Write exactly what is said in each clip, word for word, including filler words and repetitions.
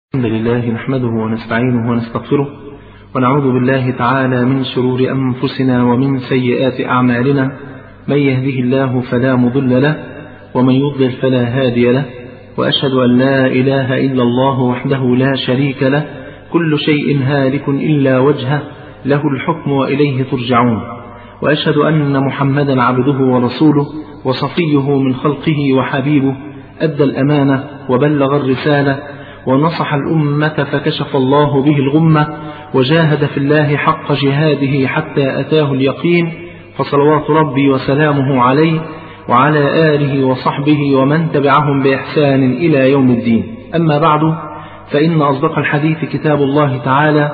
الحمد لله نحمده ونستعينه ونستغفره ونعوذ بالله تعالى من شرور أنفسنا ومن سيئات أعمالنا. من يهده الله فلا مضل له ومن يضلل فلا هادي له، وأشهد أن لا إله إلا الله وحده لا شريك له، كل شيء هالك إلا وجهه، له الحكم وإليه ترجعون. وأشهد أن محمدا عبده ورسوله وصفيه من خلقه وحبيبه، أدى الأمانة وبلغ الرسالة ونصح الأمة فكشف الله به الغمة، وجاهد في الله حق جهاده حتى أتاه اليقين، فصلوات ربي وسلامه عليه وعلى آله وصحبه ومن تبعهم بإحسان إلى يوم الدين. أما بعد، فإن أصدق الحديث كتاب الله تعالى،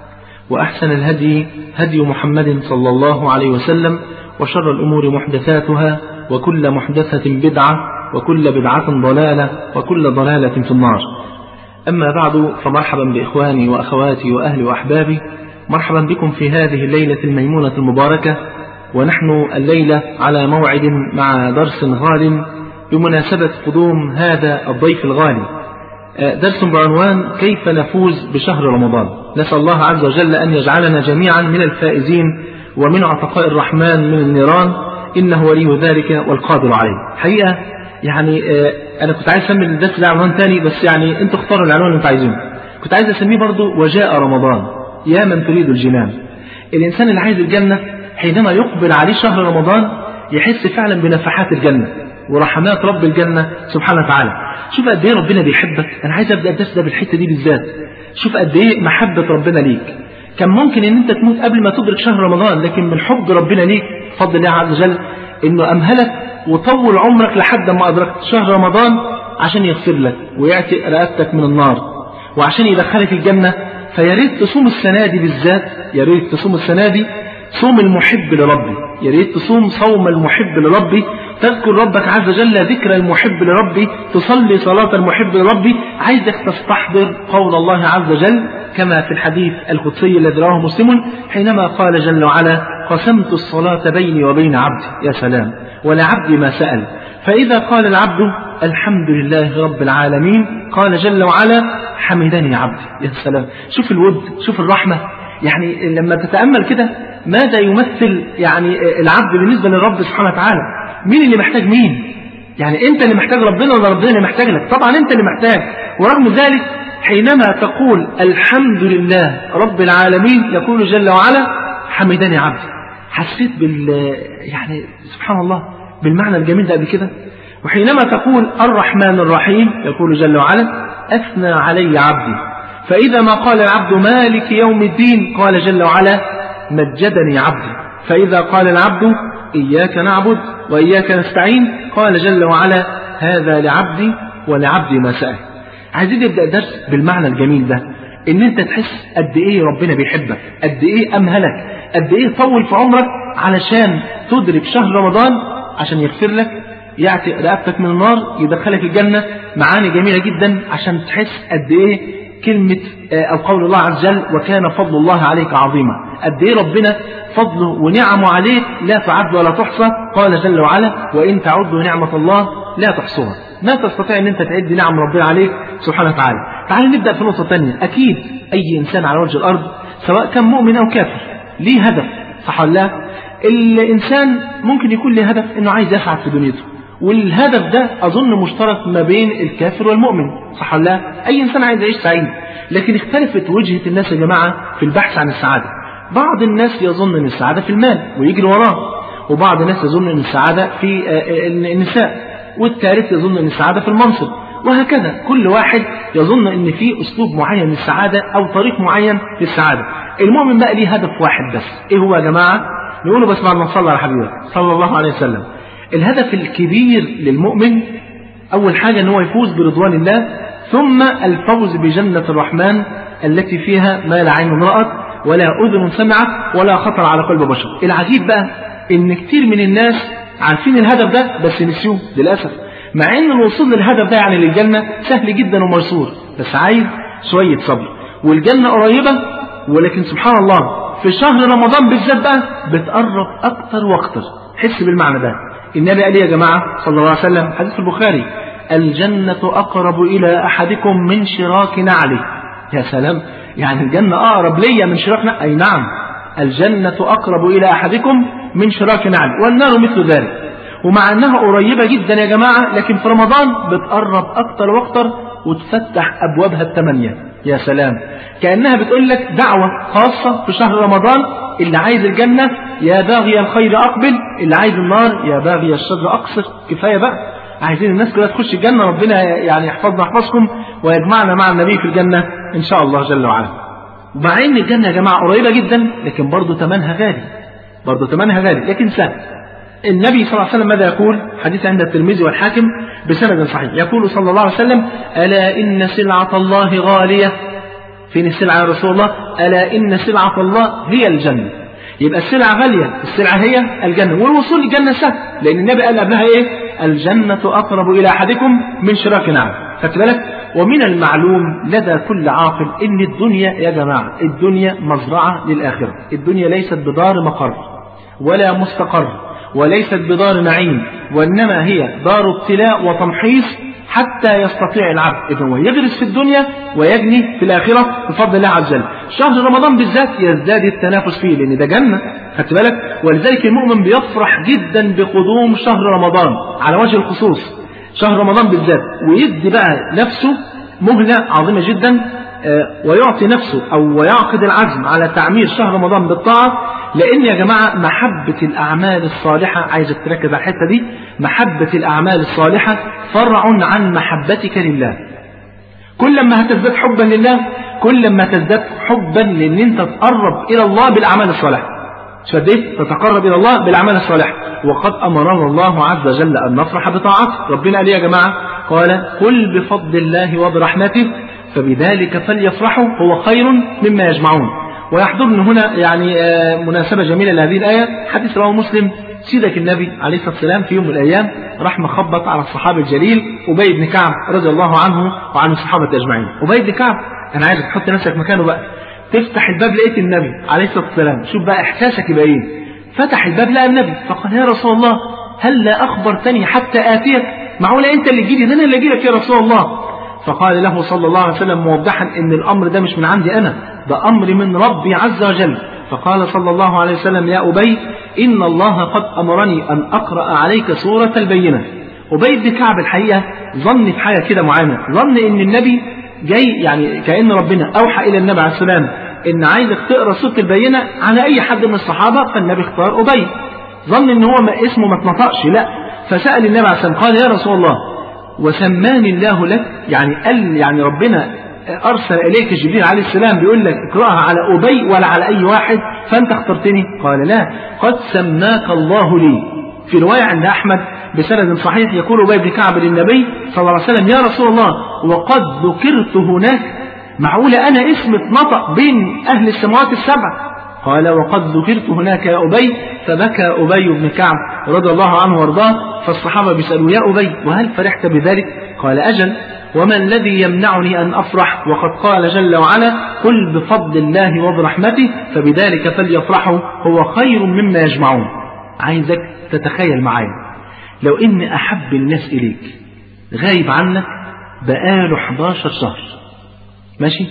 وأحسن الهدي هدي محمد صلى الله عليه وسلم، وشر الأمور محدثاتها، وكل محدثة بدعة، وكل بدعة ضلالة، وكل ضلالة في النار. أما بعد، فمرحبا بإخواني وأخواتي وأهلي وأحبابي، مرحبا بكم في هذه الليلة الميمونة المباركة، ونحن الليلة على موعد مع درس غال بمناسبة قدوم هذا الضيف الغالي، درس بعنوان كيف نفوز بشهر رمضان. نسأل الله عز وجل أن يجعلنا جميعا من الفائزين ومن عتقاء الرحمن من النيران، إنه ولي ذلك والقادر عليه. حقيقة يعني أنا كنت عايز أسمي الدرس ده عنوان تاني، بس يعني أنتوا اختاروا العنوان اللي أنتوا عايزينه. كنت عايز أسميه برضو وجاء رمضان يا من تريد الجنان. الإنسان اللي عايز الجنة حينما يقبل عليه شهر رمضان يحس فعلا بنفحات الجنة ورحمات رب الجنة سبحانه وتعالى. شوف قد ايه ربنا بيحبك. أنا عايز أبدأ الدرس ده بالحتة دي بالذات. شوف قد ايه محبة ربنا ليك. كان ممكن ان انت تموت قبل ما تدرك شهر رمضان، لكن من حب ربنا ليك بفضل الله عز وجل انه امهلك وطول عمرك لحد ما ادركت شهر رمضان عشان يغفر لك ويعتق رقبتك من النار وعشان يدخلك الجنة. فيا ريت تصوم السنة دي بالذات، يا ريت تصوم السنة دي صوم المحب لربي، يا ريت تصوم صوم المحب لربي، تذكر ربك عز وجل ذكر المحب لربي، تصلي صلاة المحب لربي. عايزك تستحضر قول الله عز وجل كما في الحديث القدسي الذي رواه مسلم حينما قال جل وعلا: قسمت الصلاة بيني وبين عبدي. يا سلام، ولعبدي ما سأل. فإذا قال العبد الحمد لله رب العالمين قال جل وعلا: حمدني عبدي. يا سلام، شوف الود، شوف الرحمة. يعني لما تتأمل كده ماذا يمثل يعني العبد بالنسبة للرب سبحانه وتعالى. مين اللي محتاج مين؟ يعني انت اللي محتاج ربنا ولا ربنا اللي محتاج لك؟ طبعا انت اللي محتاج. ورغم ذلك حينما تقول الحمد لله رب العالمين يقول جل وعلا: حمدني عبدي. حسيت بال يعني سبحان الله بالمعنى الجميل ده قبل كده. وحينما تقول الرحمن الرحيم يقول جل وعلا: أثنى علي عبدي. فإذا ما قال العبد مالك يوم الدين قال جل وعلا: مجدني عبدي. فإذا قال العبد إياك نعبد وإياك نستعين قال جل وعلا: هذا لعبدي ولعبدي ما سأل. عايزين نبدأ درس بالمعنى الجميل ده، إن أنت تحس قد إيه ربنا بيحبك، قد إيه أمهلك، قد إيه طول في عمرك علشان تدرك شهر رمضان عشان يغفر لك، يعتق رقبتك من النار، يدخلك الجنة. معاني جميلة جدا عشان تحس قد إيه كلمة أو قول الله عز وجل: وكان فضل الله عليك عظيما. قد إيه ربنا فضله ونعمه عليك لا تعد ولا تحصى. قال جل وعلا: وإن تعدوا نعمة الله لا تحصوها. ما تستطيع أن أنت تعد نعم ربنا عليك سبحانه وتعالى. تعال نبدأ في نقطة تانية. أكيد أي إنسان على وجه الأرض سواء كان مؤمن أو كافر ليه هدف، صح ولا لا؟ الإنسان ممكن يكون له هدف أنه عايز يسعد في دنيته، والهدف ده أظن مشترك ما بين الكافر والمؤمن، صح ولا لا؟ أي إنسان عايز يعيش سعيد. لكن اختلفت وجهة الناس يا جماعة في البحث عن السعادة. بعض الناس يظن أن السعادة في المال ويجري وراه، وبعض الناس يظن أن السعادة في النساء، والثالث يظن أن السعادة في المنصب، وهكذا. كل واحد يظن أن في أسلوب معين للسعادة أو طريق معين للسعادة. المؤمن بقى ليه هدف واحد بس. إيه هو يا جماعة؟ نقوله بس بعد ما نصلي على حبيبك صلى الله عليه وسلم. الهدف الكبير للمؤمن أول حاجة أنه يفوز برضوان الله، ثم الفوز بجنة الرحمن التي فيها ما لا عين رأت ولا أذن سمعت ولا خطر على قلب بشر. العجيب بقى إن كتير من الناس عارفين الهدف ده بس نسيوه للأسف، مع إن الوصول للهدف ده يعني للجنة سهل جدا وميسور، بس عايز شوية صبر. والجنة قريبة، ولكن سبحان الله في شهر رمضان بالذات بقى بتقرب أكتر وأكتر. حس بالمعنى ده. النبي قال يا جماعة صلى الله عليه وسلم حديث البخاري: الجنة أقرب إلى أحدكم من شراك نعله. يا سلام، يعني الجنة أقرب لي من شراك نعله؟ أي نعم، الجنة أقرب إلى أحدكم من شراك نعله، والنار مثل ذلك. ومع أنها قريبة جدا يا جماعة، لكن في رمضان بتقرب أكتر وأكتر وتفتح أبوابها الثمانية. يا سلام، كأنها بتقول لك دعوة خاصة في شهر رمضان: اللي عايز الجنة يا باغي الخير أقبل، اللي عايز النار يا باغي الشر أقصر. كفاية بقى، عايزين الناس كلها تخش الجنة. ربنا يعني يحفظنا يحفظكم ويجمعنا مع النبي في الجنة إن شاء الله جل وعلا. ومع إن الجنة يا جماعة قريبة جدا، لكن برضو ثمنها غالي، برضو ثمنها غالي لكن سهل. النبي صلى الله عليه وسلم ماذا يقول؟ حديث عند الترمذي والحاكم بسند صحيح، يقول صلى الله عليه وسلم: ألا إن سلعة الله غالية. فين السلعة يا رسول الله؟ ألا إن سلعة الله هي الجنة. يبقى السلعة غالية، السلعة هي الجنة، والوصول للجنة سهل، لأن النبي قال قبلها إيه؟ الجنة أقرب إلى أحدكم من شراك نعله. خدت بالك؟ ومن المعلوم لدى كل عاقل إن الدنيا يا جماعة، الدنيا مزرعة للآخرة. الدنيا ليست بدار مقر ولا مستقر، وليست بدار نعيم، وإنما هي دار ابتلاء وتمحيص حتى يستطيع العبد إذن هو يغرس في الدنيا ويجني في الآخرة بفضل الله عز وجل. شهر رمضان بالذات يزداد التنافس فيه، لأن ده جنة. خدت بالك؟ ولذلك المؤمن بيفرح جدا بقدوم شهر رمضان على وجه الخصوص، شهر رمضان بالذات، ويدي بقى نفسه مهلة عظيمة جدا، ويعطي نفسه أو ويعقد العزم على تعمير شهر رمضان بالطاعة. لأن يا جماعة محبة الأعمال الصالحة، عايزك تركز على الحتة دي، محبة الأعمال الصالحة فرع عن محبتك لله. كل ما هتزداد حبا لله، كل ما تزداد حبا لأن أنت تقرب إلى الله بالأعمال الصالحة. شديت تتقرب إلى الله بالأعمال الصالحة. وقد أمرنا الله عز وجل أن نفرح بطاعته. ربنا قال يا جماعة، قال: قل بفضل الله وبرحمته فبذلك فليفرحوا هو خير مما يجمعون. ويحضرني هنا يعني مناسبة جميلة لهذه الآية، حديث رواه مسلم. سيدك النبي عليه الصلاة والسلام في يوم من الأيام راح مخبط على الصحابي الجليل أبي بن كعب رضي الله عنه وعن الصحابة أجمعين. أبي بن كعب، أنا عايزك تحط نفسك مكانه بقى، تفتح الباب لقيت النبي عليه الصلاة والسلام، شوف بقى إحساسك يبقى إيه. فتح الباب لقى النبي فقال: يا رسول الله هل لا أخبرتني حتى آتيك؟ معقولة أنت اللي تجيلي؟ ده أنا اللي أجيلك يا رسول الله. فقال له صلى الله عليه وسلم موضحا ان الامر ده مش من عندي انا، ده امر من ربي عز وجل. فقال صلى الله عليه وسلم: يا ابي ان الله قد امرني ان اقرا عليك سوره البينه. ابي بن كعب الحقيقه ظن في حاجه كده معينه، ظن ان النبي جاي يعني كأن ربنا اوحى الى النبي عليه السلام ان عايزك تقرا سوره البينه على اي حد من الصحابه، فالنبي اختار ابي. ظن ان هو ما اسمه ما اتنطقش، لا، فسال النبي عليه السلام قال: يا رسول الله وسماني الله لك، يعني قال يعني ربنا أرسل إليك جبريل عليه السلام بيقول لك اقرأها على أبي ولا على أي واحد فأنت اخترتني؟ قال: لا، قد سماك الله لي. في رواية عند أحمد بسند صحيح يقول أبي بن كعب للنبي صلى الله عليه وسلم: يا رسول الله وقد ذكرت هناك، معقولة أنا اسم اتنطق بين أهل السماوات السبع؟ قال: وقد ذكرت هناك يا أبي. فبكى أبي بن كعب رضي الله عنه وارضاه. فالصحابة بيسألوا: يا أبي وهل فرحت بذلك؟ قال: أجل، وما الذي يمنعني أن أفرح وقد قال جل وعلا: قل بفضل الله وبرحمته فبذلك فليفرحوا هو خير مما يجمعون. عايزك تتخيل معايا لو إن أحب الناس إليك غايب عنك بقاله حداشر شهر، ماشي،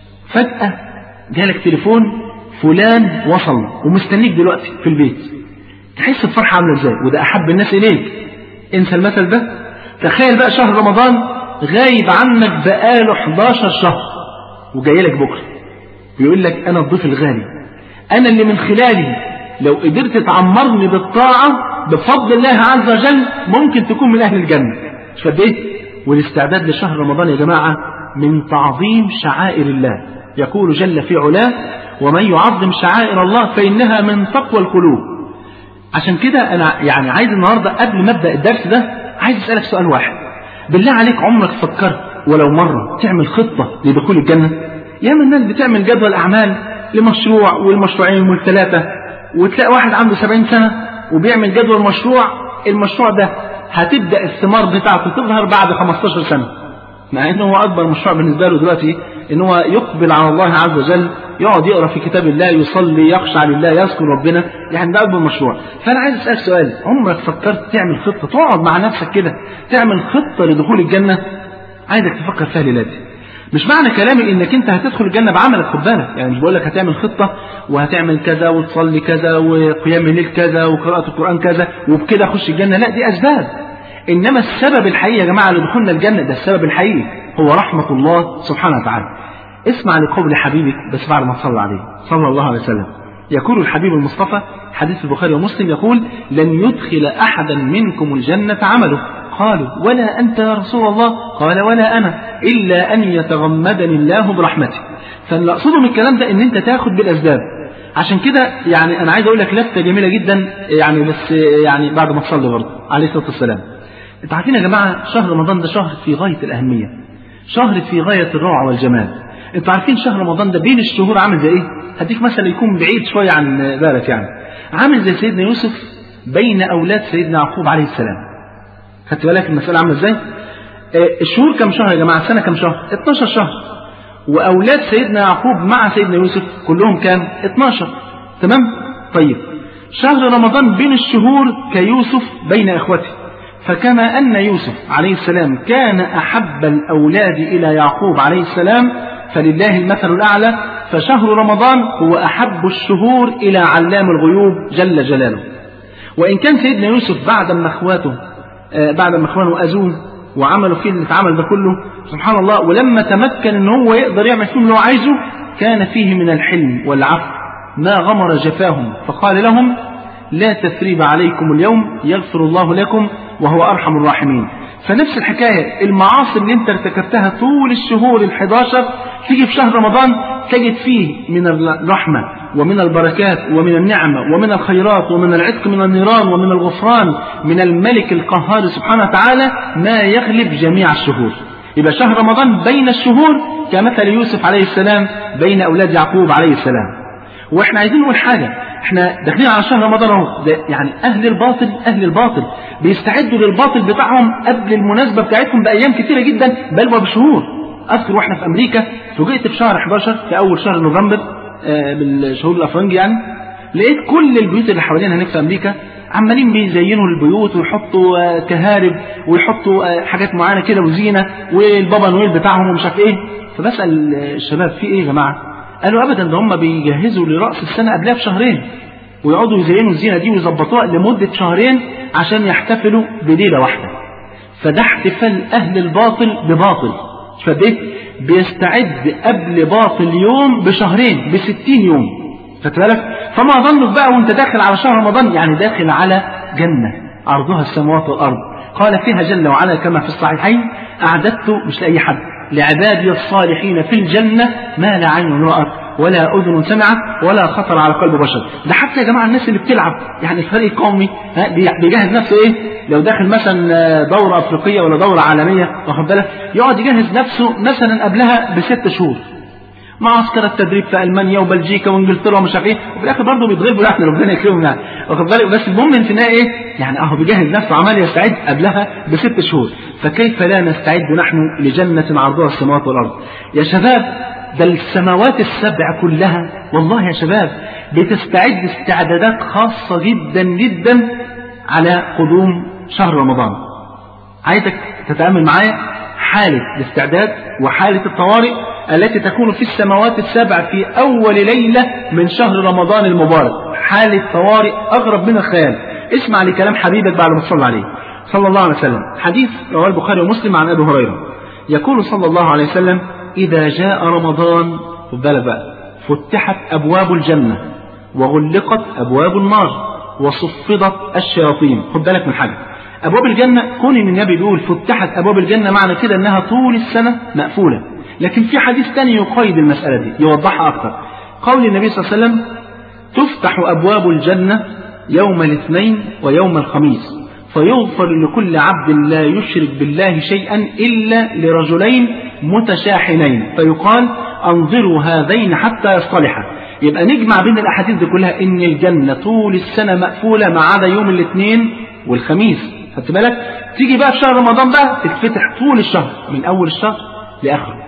فجأة جالك تليفون فلان وصل ومستنيك دلوقتي في البيت، تحس بفرحة عاملة ازاي؟ وده أحب الناس إليك. انسى المثل ده. تخيل بقى شهر رمضان غايب عنك بقاله حداشر شهر وجاي لك بكرة بيقول لك: أنا الضيف الغالي، أنا اللي من خلالي لو قدرت تعمرني بالطاعة بفضل الله عز وجل ممكن تكون من أهل الجنة. مش قد إيه؟ والاستعداد لشهر رمضان يا جماعة من تعظيم شعائر الله. يقول جل في علاه: ومن يعظم شعائر الله فإنها من تقوى القلوب. عشان كده أنا يعني عايز النهاردة قبل ما أبدأ الدرس ده عايز أسألك سؤال واحد، بالله عليك عمرك فكرت ولو مرة تعمل خطة لدخول الجنة؟ ياما الناس بتعمل جدول أعمال لمشروع والمشروعين والثلاثة، وتلاقي واحد عنده سبعين سنة وبيعمل جدول مشروع، المشروع ده هتبدأ الثمار بتاعته تظهر بعد خمستاشر سنة، مع انه هو اكبر مشروع بالنسبة له دلوقتي إن هو يقبل على الله عز وجل، يقعد يقرأ في كتاب الله، يصلي، يخشع لله، يذكر ربنا، يعني ده أكبر مشروع. فأنا عايز أسألك سؤال، عمرك فكرت تعمل خطة، تقعد مع نفسك كده تعمل خطة لدخول الجنة؟ عايزك تفكر فيها ليلاتي. مش معنى كلامي انك انت هتدخل الجنة بعملك، خد بالك، يعني مش بقول لك هتعمل خطة وهتعمل كذا وتصلي كذا وقيام الليل كذا وقراءة القرآن كذا وبكده اخش الجنة، لا دي اسباب. انما السبب الحقيقي يا جماعة لدخولنا الجنة، ده السبب الحقيقي هو رحمة الله سبحانه وتعالى. اسمع لقول حبيبك بس بعد ما تصلى عليه صلى الله عليه وسلم. يقول الحبيب المصطفى، حديث البخاري ومسلم، يقول: لن يدخل احدا منكم الجنة عمله. قالوا: ولا أنت يا رسول الله؟ قال: ولا أنا، إلا أن يتغمدني الله برحمته. فاللي أقصده من الكلام ده إن أنت تاخد بالأسباب. عشان كده يعني أنا عايز أقول لك لفتة جميلة جدا، يعني بس يعني بعد ما تصلي برضه عليه الصلاة والسلام. أنتوا عارفين يا جماعة شهر رمضان ده شهر في غاية الأهمية، شهر في غاية الروعة والجمال. أنتوا عارفين شهر رمضان ده بين الشهور عامل زي إيه؟ هديك مثلا يكون بعيد شوية عن بالك، يعني عامل زي سيدنا يوسف بين أولاد سيدنا يعقوب عليه السلام. خدت بالك المسألة عاملة ازاي؟ الشهور كم شهر يا جماعة؟ السنة كم شهر؟ اتناشر شهر. وأولاد سيدنا يعقوب مع سيدنا يوسف كلهم كام؟ اتناشر. تمام؟ طيب شهر رمضان بين الشهور كيوسف بين إخوته. فكما أن يوسف عليه السلام كان أحب الأولاد إلى يعقوب عليه السلام، فلله المثل الأعلى، فشهر رمضان هو أحب الشهور إلى علام الغيوب جل جلاله. وإن كان سيدنا يوسف بعد ما إخواته بعد ما اخوانه اذوه وعملوا فيه اللي اتعمل ده كله، سبحان الله، ولما تمكن ان هو يقدر يعمل فيهم اللي هو عايزه، كان فيه من الحلم والعفو ما غمر جفاهم، فقال لهم: لا تثريب عليكم اليوم يغفر الله لكم وهو ارحم الراحمين. فنفس الحكاية، المعاصي اللي انت ارتكبتها طول الشهور الحداشر تيجي في شهر رمضان تجد فيه من الرحمة ومن البركات ومن النعمة ومن الخيرات ومن العتق من النيران ومن الغفران من الملك القهار سبحانه وتعالى ما يغلب جميع الشهور. يبقى شهر رمضان بين الشهور كمثل يوسف عليه السلام بين أولاد يعقوب عليه السلام. واحنا عايزين نقول حاجة، احنا داخلين على شهر رمضان اهو، يعني اهل الباطل اهل الباطل بيستعدوا للباطل بتاعهم قبل المناسبة بتاعتهم بأيام كتيرة جدا، بل وبشهور. اذكر واحنا في امريكا فوجئت في شهر حداشر في اول شهر نوفمبر آه بالشهور الافرنجي، يعني لقيت كل البيوت اللي حوالينا هناك في امريكا عمالين بيزينوا البيوت ويحطوا آه كهارب ويحطوا آه حاجات معينة كده وزينة والبابا نويل بتاعهم ومش عارف ايه. فبسأل الشباب في ايه يا جماعة؟ قالوا ابدا ده هم بيجهزوا لرأس السنة قبلها بشهرين ويقعدوا يزينوا الزينة دي ويظبطوها لمدة شهرين عشان يحتفلوا بليلة واحدة. فده احتفال اهل الباطل بباطل. فده بيستعد قبل باطل يوم بشهرين بستين يوم. فتبالك فما ظنك بقى وانت داخل على شهر رمضان، يعني داخل على جنة عرضها السماوات والأرض، قال فيها جل وعلا كما في الصحيحين: أعددت مش لأي حد لعبادي الصالحين في الجنة ما لا عين رأت ولا أذن سمعت ولا خطر على قلب بشر. ده حتى يا جماعة الناس اللي بتلعب، يعني الفريق القومي بيجهز نفسه ايه لو داخل مثلا دورة أفريقية ولا دورة عالمية، واخد بالك، يقعد يجهز نفسه مثلا قبلها بست شهور معسكر التدريب في ألمانيا وبلجيكا وانجلترا ومش عارف ايه، وفي الاخر برضه بيتغلبوا احنا ربنا يكرمهم يعني، واخد بالك. بس المهم في النهايه ايه؟ يعني اهو بيجهز نفسه عمال يستعد قبلها بست شهور. فكيف لا نستعد نحن لجنة عرضها السماوات والارض يا شباب؟ ده السماوات السبع كلها والله يا شباب بتستعد استعدادات خاصة جدا جدا على قدوم شهر رمضان. عايزك تتأمل معايا حالة الاستعداد وحالة الطوارئ التي تكون في السماوات السبع في أول ليلة من شهر رمضان المبارك. حالة طوارئ أغرب من الخيال. اسمع لكلام حبيبك بعد ما تصلى عليه صلى الله عليه وسلم. حديث رواه البخاري ومسلم عن أبي هريرة، يقول صلى الله عليه وسلم: إذا جاء رمضان خد بالك بقى فتحت أبواب الجنة وغلقت أبواب النار وصفدت الشياطين. خد بالك من حاجة، أبواب الجنة كون إن النبي بيقول فتحت أبواب الجنة معنى كده أنها طول السنة مقفولة، لكن في حديث تاني يقيد المسألة دي يوضحها أكثر. قول النبي صلى الله عليه وسلم: تفتح أبواب الجنة يوم الاثنين ويوم الخميس فيغفر لكل عبد لا يشرك بالله شيئا إلا لرجلين متشاحنين فيقال انظروا هذين حتى يصطلحا. يبقى نجمع بين الأحاديث دي كلها إن الجنة طول السنة مقفولة ما عدا يوم الاثنين والخميس. خدت بالك؟ تيجي بقى في شهر رمضان بقى تتفتح طول الشهر من أول الشهر لآخره.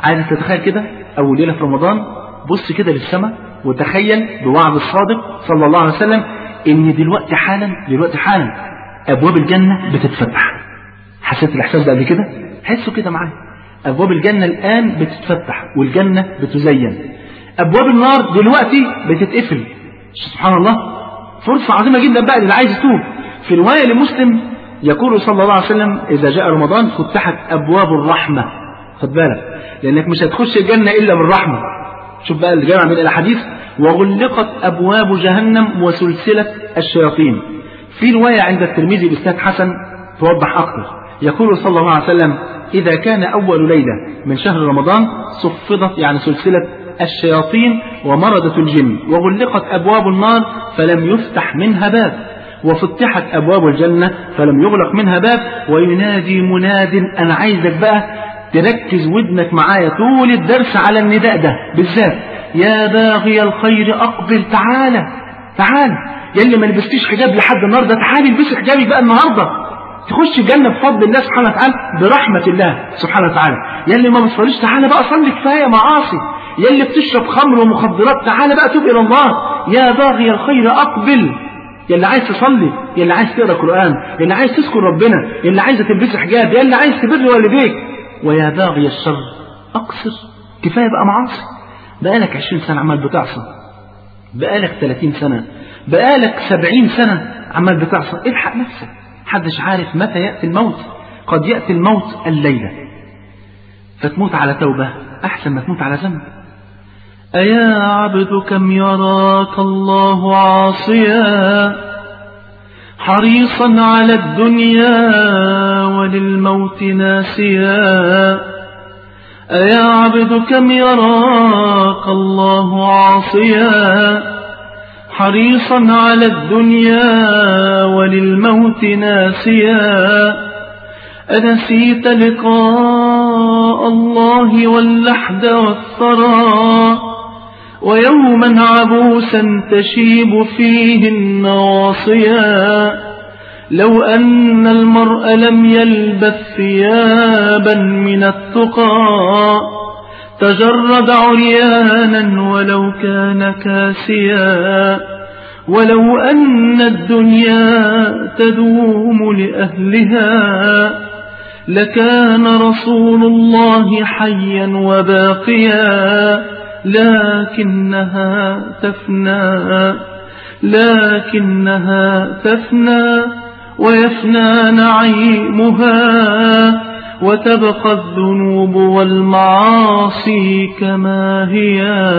عايزك تتخيل كده أول ليلة في رمضان، بص كده للسماء وتخيل بوعد الصادق صلى الله عليه وسلم إن دلوقتي حالا دلوقتي حالا أبواب الجنة بتتفتح. حسيت الإحساس ده قبل كده؟ حسوا كده معايا. أبواب الجنة الآن بتتفتح والجنة بتزين. أبواب النار دلوقتي بتتقفل. سبحان الله، فرصة عظيمة جدا بقى اللي عايز يتوب. في رواية لمسلم يقول صلى الله عليه وسلم إذا جاء رمضان فتحت أبواب الرحمة. خد بالك لأنك مش هتخش الجنة إلا بالرحمة. شوف بقى الجامع من الحديث وغلقت أبواب جهنم وسلسلة الشياطين. في رواية عند الترمذي بإسناد حسن توضح أكثر. يقول صلى الله عليه وسلم إذا كان أول ليلة من شهر رمضان صفدت يعني سلسلة الشياطين ومردة الجن وغلقت أبواب النار فلم يفتح منها باب وفتحت أبواب الجنة فلم يغلق منها باب وينادي مناد. أنا عايزك بقى تركز ودنك معايا طول الدرس على النداء ده بالذات. يا باغي الخير أقبل، تعالى تعالى يا اللي ما لبستيش حجاب لحد النهارده، تعالي البسي حجابك بقى النهارده تخش الجنة بفضل الله سبحانه وتعالى برحمة الله سبحانه وتعالى. يا اللي ما بتصليش تعالى بقى صلي، كفاية معاصي. يا اللي بتشرب خمر ومخدرات تعالى بقى توب إلى الله. يا باغي الخير أقبل، يا اللي عايز تصلي، يا اللي عايز تقرأ قرآن، يا اللي عايز تذكر ربنا، يا اللي عايز تلبس حجاب، يا اللي عايز تبر والديك. ويا باغي الشر أقصر، كفاية بقى معاصي. بقالك عشرين سنة عمال بتعصى، بقالك ثلاثين سنة، بقالك سبعين سنة عمال بتعصى. الحق نفسك، محدش عارف متى يأتي الموت. قد يأتي الموت الليلة، فتموت على توبة أحسن ما تموت على ذنب. أيا عبد كم يراك الله عاصيا حريصا على الدنيا وللموت ناسيا. أيا عبد كم يراك الله عاصيا حريصا على الدنيا وللموت ناسيا. أنسيت لقاء الله واللحد والثرى ويوما عبوسا تشيب فيه النواصيا. لو أن المرء لم يلبث ثيابا من التقى تجرد عريانا ولو كان كاسيا. ولو أن الدنيا تدوم لأهلها لكان رسول الله حيا وباقيا. لكنها تفنى لكنها تفنى ويفنى نعيمها وتبقى الذنوب والمعاصي كما هي.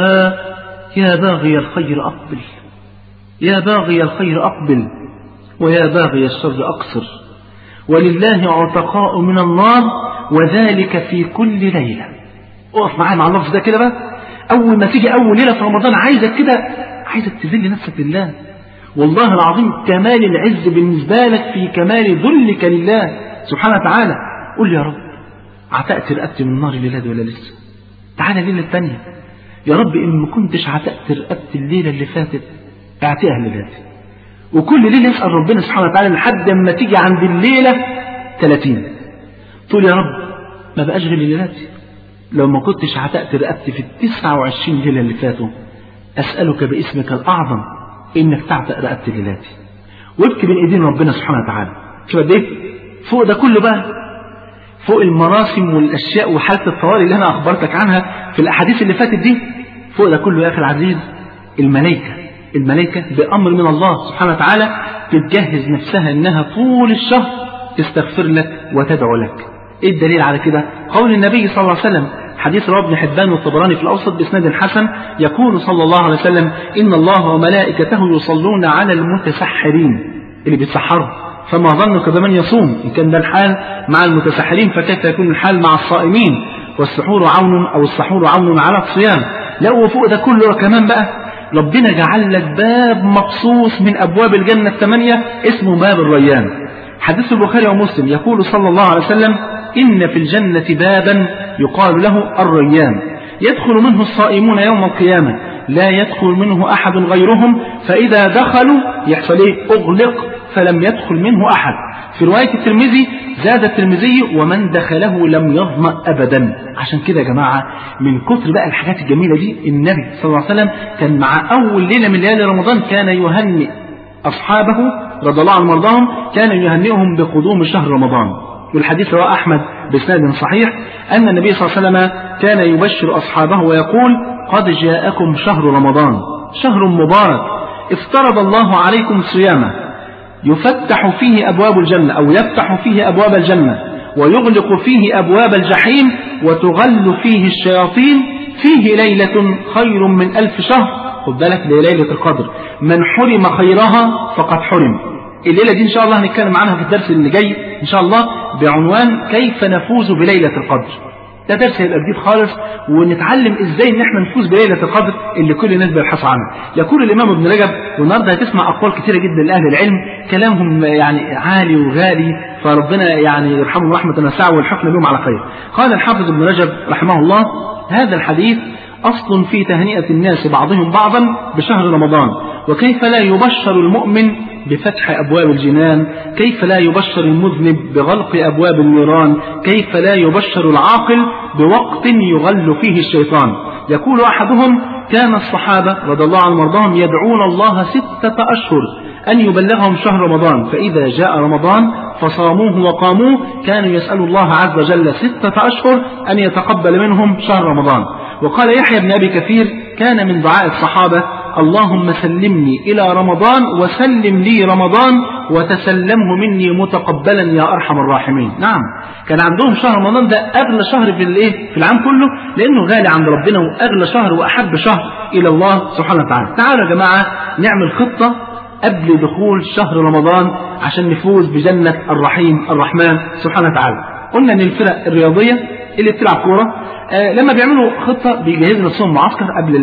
يا باغي الخير أقبل، يا باغي الخير أقبل، ويا باغي الشر أقصر. ولله عتقاء من النار وذلك في كل ليلة. اقف معايا مع اللفظ ده كده بقى. أول ما تيجي أول ليلة في رمضان عايزك كده، عايزك تذل نفسك لله. والله العظيم كمال العز بالنسبة لك في كمال ذلك لله سبحانه وتعالى. قل يا رب عتقت رقبتي من النار الليلة دي ولا لسه؟ تعالى الليلة الثانية يا رب إن ما كنتش عتقت رقبتي الليلة اللي فاتت اعتقها الليلة دي. وكل ليلة يسأل ربنا سبحانه وتعالى لحد ما تيجي عند الليلة ثلاثين تقول يا رب ما بقاش غير الليلاتي. لو ما كنتش عتقت رقبتي في التسعة وعشرين ليلة اللي فاتوا أسألك باسمك الأعظم إنك تعتق رقبتي الليلاتي. وابكي بين إيدين ربنا سبحانه وتعالى. شوف قد إيه فوق ده كله بقى، فوق المراسم والأشياء وحالة الطوارئ اللي أنا أخبرتك عنها في الأحاديث اللي فاتت دي، فوق ده كله يا أخي العزيز الملائكة. الملائكة بأمر من الله سبحانه وتعالى تتجهز نفسها إنها طول الشهر تستغفر لك وتدعو لك. إيه الدليل على كده؟ قول النبي صلى الله عليه وسلم حديث رواه ابن حبان والطبراني في الأوسط بإسناد حسن يقول صلى الله عليه وسلم إن الله وملائكته يصلون على المتسحرين اللي بيتسحروا، فما ظنك بمن يصوم؟ إن كان ده الحال مع المتسحرين فكيف يكون الحال مع الصائمين؟ والسحور عون أو السحور عون على الصيام. لا وفوق ده كله كمان بقى ربنا جعل لك باب مخصوص من أبواب الجنة الثمانية اسمه باب الريان. حديث البخاري ومسلم يقول صلى الله عليه وسلم إن في الجنة بابا يقال له الريان يدخل منه الصائمون يوم القيامة لا يدخل منه أحد غيرهم، فإذا دخلوا يحصل إيه؟ أغلق فلم يدخل منه أحد. في رواية الترمذي زاد الترمذي ومن دخله لم يظمأ أبدا. عشان كده يا جماعة من كتر بقى الحاجات الجميلة دي النبي صلى الله عليه وسلم كان مع أول ليلة من ليالي رمضان كان يهنئ أصحابه رضي الله عنهم وارضاهم، كان يهنئهم بقدوم شهر رمضان. والحديث رواه أحمد بإسناد صحيح أن النبي صلى الله عليه وسلم كان يبشر أصحابه ويقول قد جاءكم شهر رمضان شهر مبارك افترض الله عليكم صيامه يفتح فيه أبواب الجنة أو يفتح فيه أبواب الجنة ويغلق فيه أبواب الجحيم وتغل فيه الشياطين فيه ليلة خير من ألف شهر. خد بالك ليلة القدر من حرم خيرها فقد حرم. الليلة دي إن شاء الله هنتكلم عنها في الدرس اللي جاي إن شاء الله بعنوان كيف نفوز بليلة القدر. ده درس هيبقى جديد خالص ونتعلم ازاي ان احنا نفوز بليلة القدر اللي كل الناس بيبحثوا عنها. يقول الامام ابن رجب، والنهارده هتسمع اقوال كثيره جدا لاهل العلم كلامهم يعني عالي وغالي، فربنا يعني يرحمهم رحمه واسعه والحكم بهم على خير. قال الحافظ ابن رجب رحمه الله هذا الحديث أصل في تهنئة الناس بعضهم بعضا بشهر رمضان، وكيف لا يبشر المؤمن بفتح أبواب الجنان، كيف لا يبشر المذنب بغلق أبواب النيران، كيف لا يبشر العاقل بوقت يغل فيه الشيطان. يقول أحدهم كان الصحابة رضي الله عنهم وارضاهم يدعون الله ستة أشهر أن يبلغهم شهر رمضان، فإذا جاء رمضان فصاموه وقاموه كانوا يسألوا الله عز وجل ستة أشهر أن يتقبل منهم شهر رمضان. وقال يحيى بن أبي كثير كان من دعاء الصحابة اللهم سلمني إلى رمضان وسلم لي رمضان وتسلمه مني متقبلا يا أرحم الراحمين. نعم كان عندهم شهر رمضان ده أغلى شهر في الإيه في العام كله، لأنه غالي عند ربنا وأغلى شهر وأحب شهر إلى الله سبحانه وتعالى. تعالوا يا جماعة نعمل خطة قبل دخول شهر رمضان عشان نفوز بجنة الرحيم الرحمن سبحانه وتعالى. قلنا ان الفرق الرياضية اللي بتلعب كورة آه لما بيعملوا خطة بيجهزوا نفسهم معسكر قبل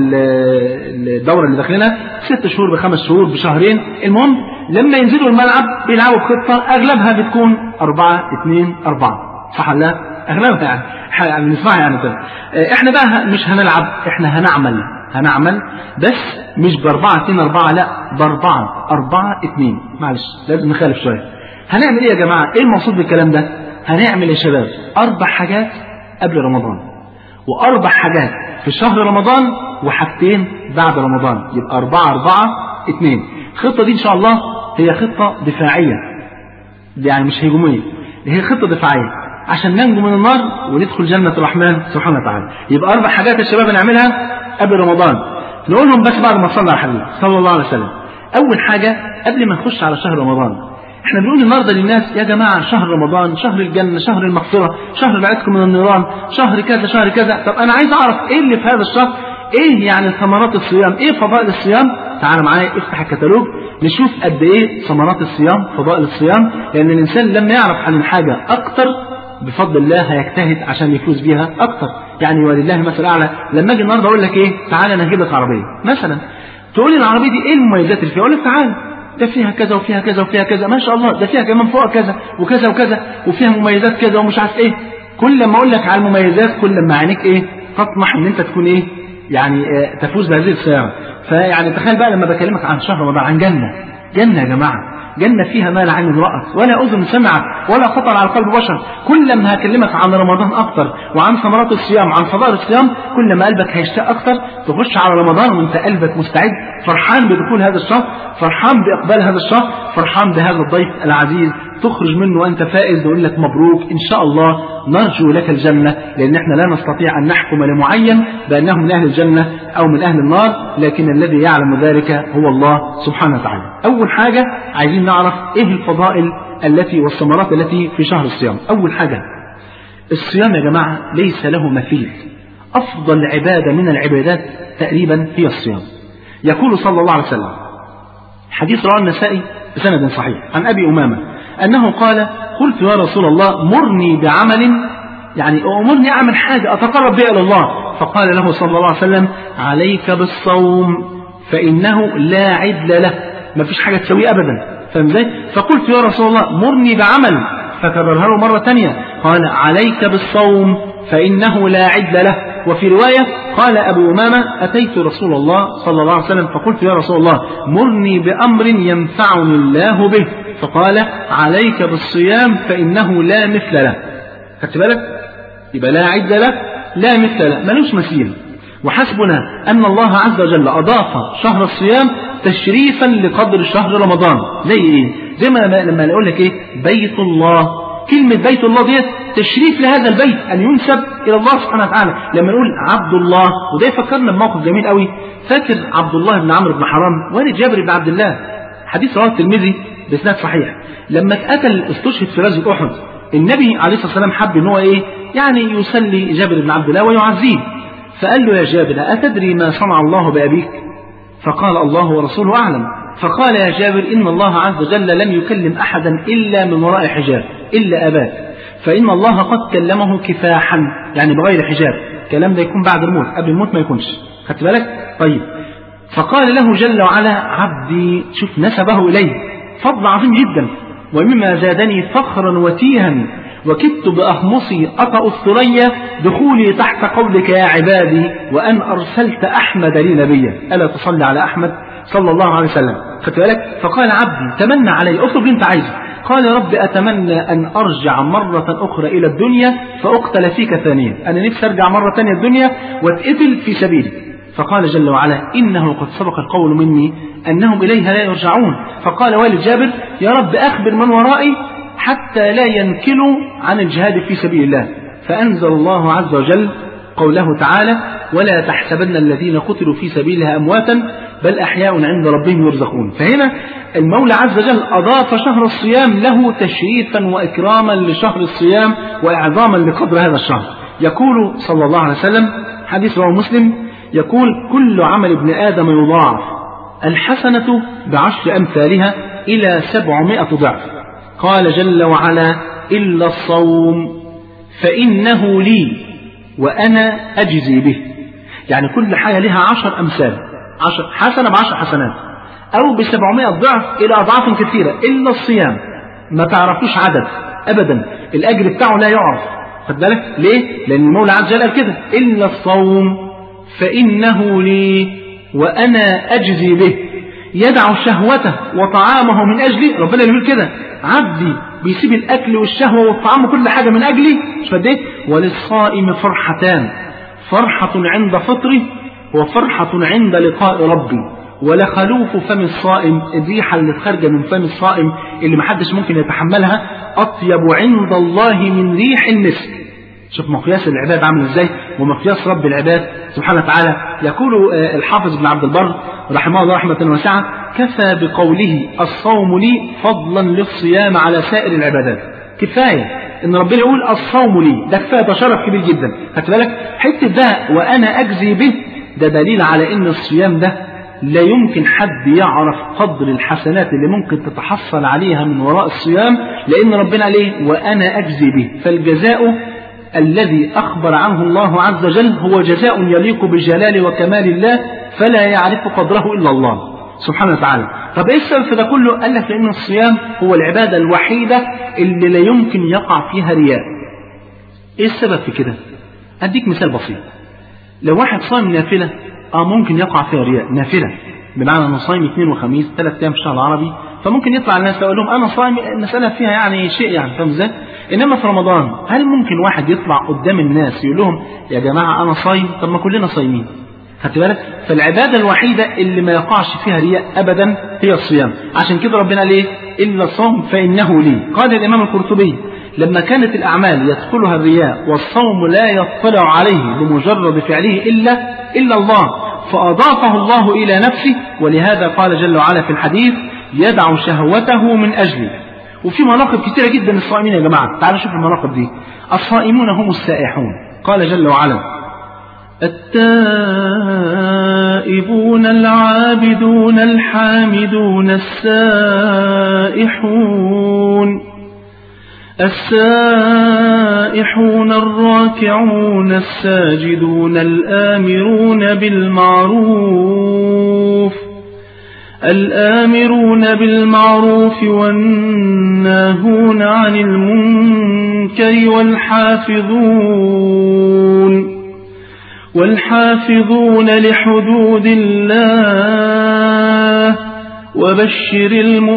الدورة اللي داخلينها ست شهور بخمس شهور بشهرين، المهم لما ينزلوا الملعب بيلعبوا بخطة اغلبها بتكون أربعة اثنين أربعة، صح ولا لا؟ اغلبها يعني يعني بنسمعها يعني كده. آه احنا بقى مش هنلعب، احنا هنعمل هنعمل بس مش باربعة اتنين اربعة، لا باربعة اربعة اتنين. معلش لازم نخالف شوية. هنعمل ايه يا جماعة؟ ايه المقصود بالكلام ده؟ هنعمل يا شباب اربع حاجات قبل رمضان، واربع حاجات في شهر رمضان، وحاجتين بعد رمضان، يبقى اربعة اربعة اتنين. الخطة دي ان شاء الله هي خطة دفاعية، يعني مش هجومية، هي خطة دفاعية عشان ننجو من النار وندخل جنة الرحمن سبحانه وتعالى. يبقى اربع حاجات يا شباب نعملها قبل رمضان، نقولهم بس بعد ما صلى على الحبيب صلى الله عليه وسلم. اول حاجة قبل ما نخش على شهر رمضان، احنا بنقول النهارده للناس يا جماعة شهر رمضان شهر الجنة، شهر المغفرة، شهر بعدكم من النيران، شهر كذا شهر كذا. طب انا عايز اعرف ايه اللي في هذا الشهر، ايه يعني ثمرات الصيام، ايه فضائل الصيام. تعال معايا افتح الكتالوج نشوف قد ايه ثمرات الصيام، فضائل الصيام، لان الانسان لما يعرف عن الحاجة اكتر بفضل الله هيجتهد عشان يفوز بيها اكتر. يعني ولله المثل الاعلى. لما اجي النهارده اقول لك ايه، تعالى انا هجيب لك عربيه مثلا، تقول لي العربيه دي ايه المميزات اللي فيها؟ اقول لك تعالى ده فيها كذا وفيها كذا وفيها كذا، ما شاء الله ده فيها كمان فوق كذا وكذا وكذا وفيها مميزات كذا ومش عارف ايه. كل ما اقول لك على المميزات كل ما عينيك ايه تطمح ان انت تكون ايه يعني اه تفوز بهذه الصيام. فيعني تخيل بقى لما بكلمك عن شهر رمضان، عن جنه جنه يا جماعه، جنة فيها ما لا عين رأت ولا أذن سمعت ولا خطر على قلب بشر. كل ما هكلمك عن رمضان أكتر وعن ثمرات الصيام وعن فضائل الصيام كل ما قلبك هيشتاق أكتر تخش على رمضان وانت قلبك مستعد، فرحان بدخول هذا الشهر، فرحان بإقبال هذا الشهر، فرحان بهذا الضيف العزيز، تخرج منه وانت فائز. نقول لك مبروك إن شاء الله، نرجو لك الجنة، لأن احنا لا نستطيع أن نحكم لمعين بأنه من أهل الجنة أو من أهل النار، لكن الذي يعلم ذلك هو الله سبحانه وتعالى. أول حاجة عايزين نعرف ايه الفضائل التي والثمرات التي في شهر الصيام. اول حاجة الصيام يا جماعة ليس له مثيل، افضل عبادة من العبادات تقريبا هي الصيام. يقول صلى الله عليه وسلم حديث رواه النسائي بسند صحيح عن ابي امامة انه قال قلت يا رسول الله مرني بعمل، يعني امرني اعمل حاجة اتقرب بها الى الله، فقال له صلى الله عليه وسلم عليك بالصوم فانه لا عدل له، ما فيش حاجة تسويه ابدا. فاهم ازاي؟ فقلت يا رسول الله مرني بعمل، فكررها له مرة تانية قال عليك بالصوم فإنه لا عدل له. وفي رواية قال أبو أمامة أتيت رسول الله صلى الله عليه وسلم فقلت يا رسول الله مرني بأمر ينفعني الله به، فقال عليك بالصيام فإنه لا مثل له. خدت بالك؟ يبقى لا عد له لا مثل له، ملوش مثيل. وحسبنا أن الله عز وجل أضاف شهر الصيام تشريفا لقدر شهر رمضان. زي إيه؟ زي ما لما أقول لك إيه بيت الله، كلمة بيت الله ديت تشريف لهذا البيت أن ينسب إلى الله سبحانه وتعالى. لما نقول عبد الله، وده يفكرنا بموقف جميل قوي. فاكر عبد الله بن عمرو بن حرام والد جابر بن عبد الله، حديث رواه الترمذي بإسناد صحيح. لما اتقتل استشهد في غزوة أحد، النبي عليه الصلاة والسلام حب إن هو إيه يعني يسلي جابر بن عبد الله ويعزيه، فقال له يا جابر أتدري ما صنع الله بأبيك؟ فقال الله ورسوله أعلم. فقال يا جابر إن الله عز وجل لم يكلم أحدا إلا من وراء حجاب إلا أباك، فإن الله قد كلمه كفاحا، يعني بغير حجاب. الكلام ده يكون بعد الموت، قبل الموت ما يكونش. خدت بالك؟ طيب. فقال له جل وعلا عبدي، شوف نسبه إليه فضل عظيم جدا. ومما زادني فخرا وتيها وكدت بأخمصي أطأ الثريا دخولي تحت قولك يا عبادي وأن أرسلت أحمد لي نبيا. ألا تصلي على أحمد صلى الله عليه وسلم. خدت بالك؟ فقال عبدي تمنى علي، اطلب اللي انت عايزه. قال يا رب أتمنى أن أرجع مرة أخرى إلى الدنيا فأقتل فيك ثانيا، أنا نفسي أرجع مرة ثانية الدنيا واتقتل في سبيلك. فقال جل وعلا إنه قد سبق القول مني أنهم إليها لا يرجعون. فقال والد جابر يا رب أخبر من ورائي حتى لا ينكلوا عن الجهاد في سبيل الله. فأنزل الله عز وجل قوله تعالى ولا تحسبن الذين قتلوا في سبيلها أمواتا بل أحياء عند ربهم يرزقون. فهنا المولى عز وجل أضاف شهر الصيام له تشريفا وإكراما لشهر الصيام وإعظاما لقدر هذا الشهر. يقول صلى الله عليه وسلم حديث رواه مسلم يقول كل عمل ابن آدم يضاعف الحسنة بعشر أمثالها إلى سبعمائة ضعف. قال جل وعلا إلا الصوم فإنه لي وأنا أجزي به. يعني كل حاجة لها عشر أمثال، عشر حسنة بعشر حسنات أو بسبعمائة ضعف إلى أضعاف كثيرة. إلا الصيام ما تعرفوش عدد أبدا، الأجر بتاعه لا يعرف. خد بالك ليه؟ لأن المولى عز وجل كده إلا الصوم فإنه لي وأنا أجزي به. يدع شهوته وطعامه من أجلي، ربنا يقول كده عبدي بيسيب الأكل والشهوة والطعام وكل حاجة من أجلي. مش فديت؟ وللصائم فرحتان، فرحة عند فطره وفرحة عند لقاء ربي. ولخلوف فم الصائم، الريحة اللي خارجة من فم الصائم اللي محدش ممكن يتحملها أطيب عند الله من ريح المسك. شوف مقياس العباد عامل ازاي ومقياس رب العباد سبحانه وتعالى. يقول الحافظ ابن عبد البر رحمه الله رحمة واسعة كفى بقوله الصوم لي فضلا للصيام على سائر العبادات. كفاية ان ربنا يقول الصوم لي، ده كفاية، ده شرف كبير جدا. خدت بالك حتة ده وأنا أجزي به، ده دليل على ان الصيام ده لا يمكن حد يعرف قدر الحسنات اللي ممكن تتحصل عليها من وراء الصيام، لأن ربنا عليه وأنا أجزي به. فالجزاء الذي أخبر عنه الله عز وجل هو جزاء يليق بجلال وكمال الله فلا يعرف قدره إلا الله سبحانه وتعالى. طب إيه السبب في ده كله؟ قال لك لأن الصيام هو العبادة الوحيدة اللي لا يمكن يقع فيها رياء. إيه السبب في كده؟ أديك مثال بسيط. لو واحد صايم نافلة آه ممكن يقع فيها رياء، نافلة بمعنى أنه صايم اثنين وخميس ثلاث أيام في الشهر العربي، فممكن يطلع الناس يقول لهم أنا صايم، المسألة فيها يعني شيء يعني فاهم ازاي؟ إنما في رمضان هل ممكن واحد يطلع قدام الناس يقول لهم يا جماعة أنا صايم؟ طب ما كلنا صايمين. خدت بالك؟ فالعبادة الوحيدة اللي ما يقعش فيها رياء أبدا هي الصيام. عشان كده ربنا قال إيه؟ إلا الصوم فإنه لي. قال الإمام القرطبي لما كانت الأعمال يدخلها الرياء والصوم لا يطلع عليه بمجرد فعله إلا إلا الله فأضافه الله إلى نفسه، ولهذا قال جل وعلا في الحديث يدع شهوته من أجله. وفي مناقب كثيرة جدا للصائمين يا جماعة. تعالوا شوف المناقب دي. الصائمون هم السائحون. قال جل وعلا التائبون العابدون الحامدون السائحون السائحون الراكعون الساجدون الآمرون بالمعروف الآمرون بالمعروف والناهون عن المنكر والحافظون والحافظون لحدود الله وبشر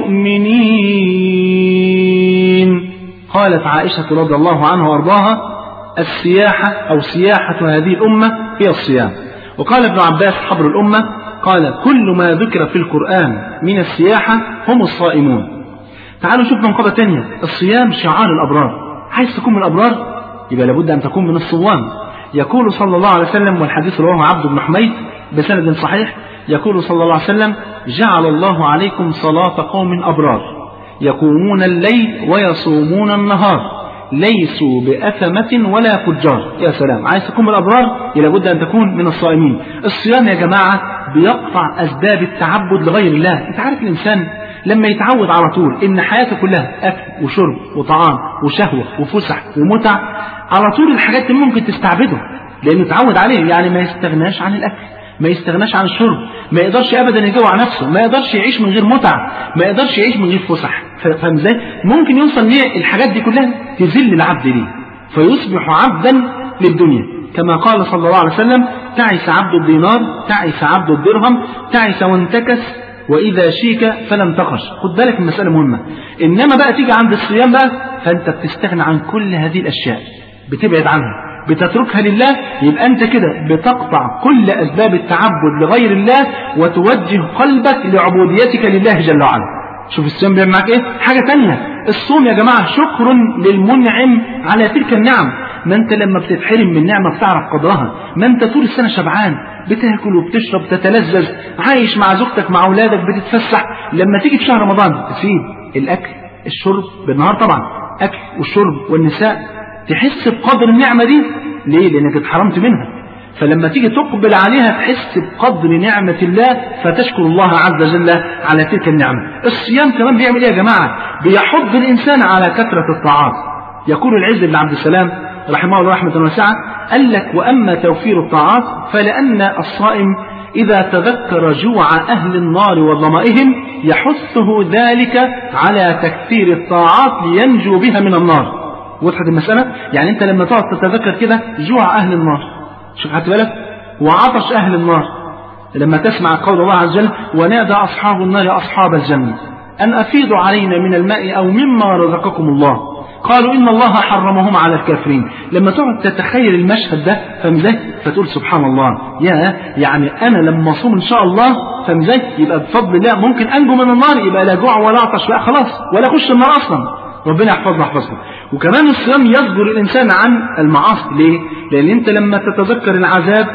المؤمنين. قالت عائشة رضي الله عنها وارضاها: السياحة أو سياحة هذه الأمة هي الصيام. وقال ابن عباس حبر الأمة قال: كل ما ذكر في القرآن من السياحة هم الصائمون. تعالوا شوف منقبة تانية، الصيام شعار الأبرار. عايز تكون من الأبرار يبقى لابد أن تكون من الصوام. يقول صلى الله عليه وسلم، والحديث رواه عبد بن حميد بسند صحيح، يقول صلى الله عليه وسلم: جعل الله عليكم صلاة قوم أبرار يقومون الليل ويصومون النهار ليسوا بأثمة ولا فجار. يا سلام، عايز تكون من الأبرار لابد أن تكون من الصائمين. الصيام يا جماعة بيقطع أسباب التعبد لغير الله. انت عارف الإنسان لما يتعود على طول إن حياته كلها أكل وشرب وطعام وشهوة وفسح ومتع، على طول الحاجات دي ممكن تستعبده لأنه يتعود عليه. يعني ما يستغناش عن الأكل، ما يستغناش عن الشرب، ما يقدرش أبدا يجوع نفسه، ما يقدرش يعيش من غير متع، ما يقدرش يعيش من غير فسح. فاهم ازاي؟ ممكن يوصل ليه الحاجات دي كلها تذل العبد ليه، فيصبح عبدا للدنيا. كما قال صلى الله عليه وسلم: تعس عبد الدينار، تعس عبد الدرهم، تعس وانتكس، وإذا شيك فلم تقش. خد بالك من مسألة مهمة. إنما بقى تيجي عند الصيام بقى فأنت بتستغنى عن كل هذه الأشياء، بتبعد عنها، بتتركها لله. يبقى أنت كده بتقطع كل أسباب التعبد لغير الله وتوجه قلبك لعبوديتك لله جل وعلا. شوف الصيام بيعمل معك إيه؟ حاجة تانية. الصوم يا جماعة شكر للمنعم على تلك النعم. ما أنت لما بتتحرم من نعمة بتعرف قدرها. ما أنت طول السنة شبعان، بتاكل وبتشرب، تتلذذ، عايش مع زوجتك مع أولادك، بتتفسح. لما تيجي في شهر رمضان تسيب الأكل الشرب بالنهار طبعا، أكل والشرب والنساء، تحس بقدر النعمة دي. ليه؟ لأنك اتحرمت منها. فلما تيجي تقبل عليها تحس بقدر نعمة الله فتشكر الله عز وجل على تلك النعمة. الصيام كمان بيعمل ايه يا جماعة؟ بيحض الإنسان على كثرة الطاعات. يقول العز بن عبد السلام رحمه الله رحمة واسعة، قال لك: وأما توفير الطاعات فلأن الصائم إذا تذكر جوع أهل النار وظمائهم يحثه ذلك على تكثير الطاعات لينجو بها من النار. وضحت المسألة؟ يعني أنت لما تقعد تتذكر كده جوع أهل النار، شوف خدت بالك، وعطش أهل النار، لما تسمع قول الله عز وجل: ونادى أصحاب النار أصحاب الجنة أن أفيضوا علينا من الماء أو مما رزقكم الله قالوا إن الله حرمهم على الكافرين. لما تقعد تتخيل المشهد ده فمزاي فتقول سبحان الله، يا يعني أنا لما أصوم إن شاء الله فمزاي يبقى بفضل الله ممكن أنجو من النار، يبقى لا جوع ولا عطش بقى خلاص، ولا أخش النار أصلا. ربنا يحفظنا يحفظكم. وكمان الصيام يصبر الإنسان عن المعاصي. ليه؟ لأن أنت لما تتذكر العذاب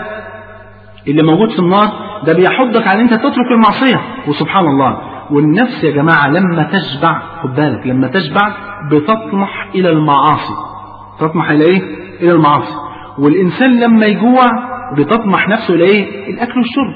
اللي موجود في النار ده بيحضك على أنت تترك المعصية. وسبحان الله، والنفس يا جماعة لما تشبع، خد بالك، لما تشبع بتطمح إلى المعاصي. تطمح إلى إيه؟ إلى المعاصي. والإنسان لما يجوع بتطمح نفسه إلى إيه؟ الأكل والشرب.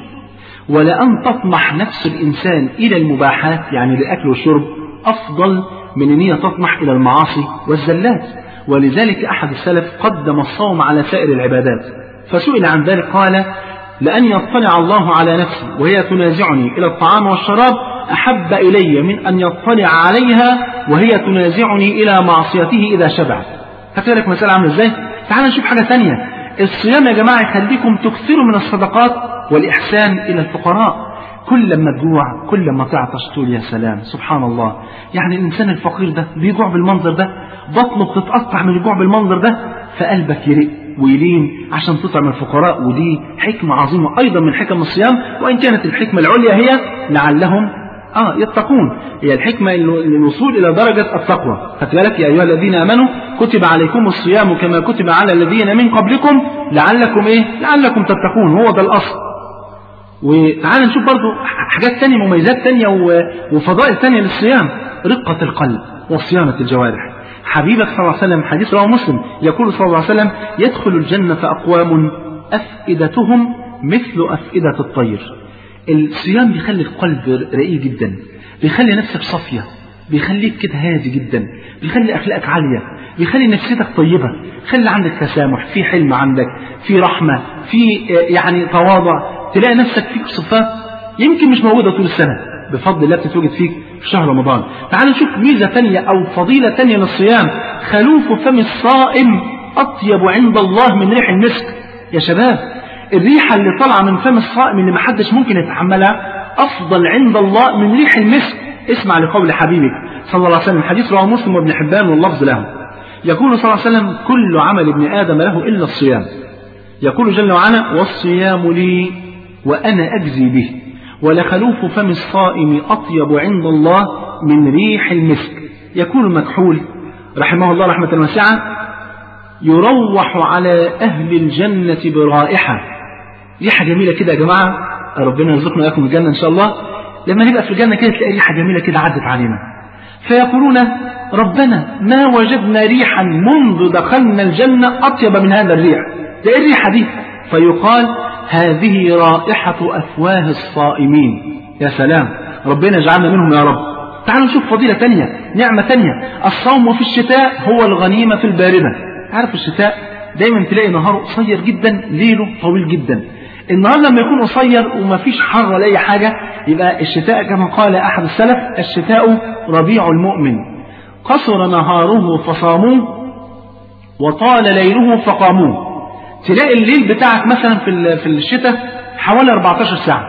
ولأن تطمح نفس الإنسان إلى المباحات يعني الأكل والشرب أفضل من أن هي تطمح إلى المعاصي والزلات. ولذلك أحد السلف قدم الصوم على سائر العبادات، فسئل عن ذلك قال: لأن يطلع الله على نفسي وهي تنازعني إلى الطعام والشراب أحب إلي من أن يطلع عليها وهي تنازعني إلى معصيته إذا شبعت. هتفرق مسألة عاملة إزاي؟ تعالوا نشوف حاجة ثانية. الصيام يا جماعة يخليكم تكثروا من الصدقات والإحسان إلى الفقراء. كل لما تجوع، كل لما تعطش تقول يا سلام سبحان الله، يعني الإنسان الفقير ده بيجوع بالمنظر ده، بطنه بتتقطع من الجوع بالمنظر ده، فقلبك يرق ويلين عشان تطعم الفقراء. ودي حكمة عظيمة أيضا من حكم الصيام، وإن كانت الحكمة العليا هي لعلهم آه يتقون، هي الحكمة للوصول إلى درجة التقوى. فكذلك يا أيها الذين آمنوا كتب عليكم الصيام كما كتب على الذين من قبلكم لعلكم إيه؟ لعلكم تتقون. هو ده الأصل. وتعال نشوف برضو حاجات تانية، مميزات تانية وفضائل تانية للصيام. رقة القلب وصيانة الجوارح. حبيبك صلى الله عليه وسلم حديث رواه مسلم يقول صلى الله عليه وسلم: يدخل الجنة أقوام أفئدتهم مثل أفئدة الطير. الصيام بيخلي القلب رقيق جدا، بيخلي نفسك صافية، بيخليك كده هادي جدا، بيخلي أخلاقك عالية، بيخلي نفسيتك طيبة، خلي عندك تسامح، في حلم عندك، في رحمة، في يعني تواضع. تلاقي نفسك فيك صفات يمكن مش موجودة طول السنة، بفضل الله بتتوجد فيك في شهر رمضان. تعالوا نشوف ميزة تانية أو فضيلة تانية للصيام: خلوف فم الصائم أطيب عند الله من ريح المسك. يا شباب، الريحة اللي طالعة من فم الصائم اللي محدش ممكن يتحملها أفضل عند الله من ريح المسك. اسمع لقول حبيبك صلى الله عليه وسلم، حديث رواه مسلم وابن حبان واللفظ له. يقول صلى الله عليه وسلم: كل عمل ابن آدم له إلا الصيام. يقول جل وعلا: والصيام لي وأنا أجزي به، ولخلوف فم الصائم أطيب عند الله من ريح المسك. يقول مكحول رحمه الله رحمة واسعة: يروح على أهل الجنة برائحة. ريحة جميلة كده يا جماعة، ربنا يرزقنا وإياكم الجنة إن شاء الله. لما نبقى في الجنة كده تلاقي ريحة جميلة كده عدت علينا، فيقولون: ربنا ما وجدنا ريحا منذ دخلنا الجنة أطيب من هذا الريح، ده إيه الريحة دي؟ فيقال: هذه رائحة أفواه الصائمين. يا سلام، ربنا يجعلنا منهم يا رب. تعالوا نشوف فضيلة تانية، نعمة تانية. الصوم في الشتاء هو الغنيمة في الباردة. عارف الشتاء دايما تلاقي نهاره قصير جدا، ليله طويل جدا. النهار لما يكون قصير ومفيش حر ولا أي حاجة، يبقى الشتاء كما قال أحد السلف: الشتاء ربيع المؤمن، قصر نهاره فصاموه وطال ليله فقاموه. تلاقي الليل بتاعك مثلا في في الشتاء حوالي أربعتاشر ساعة،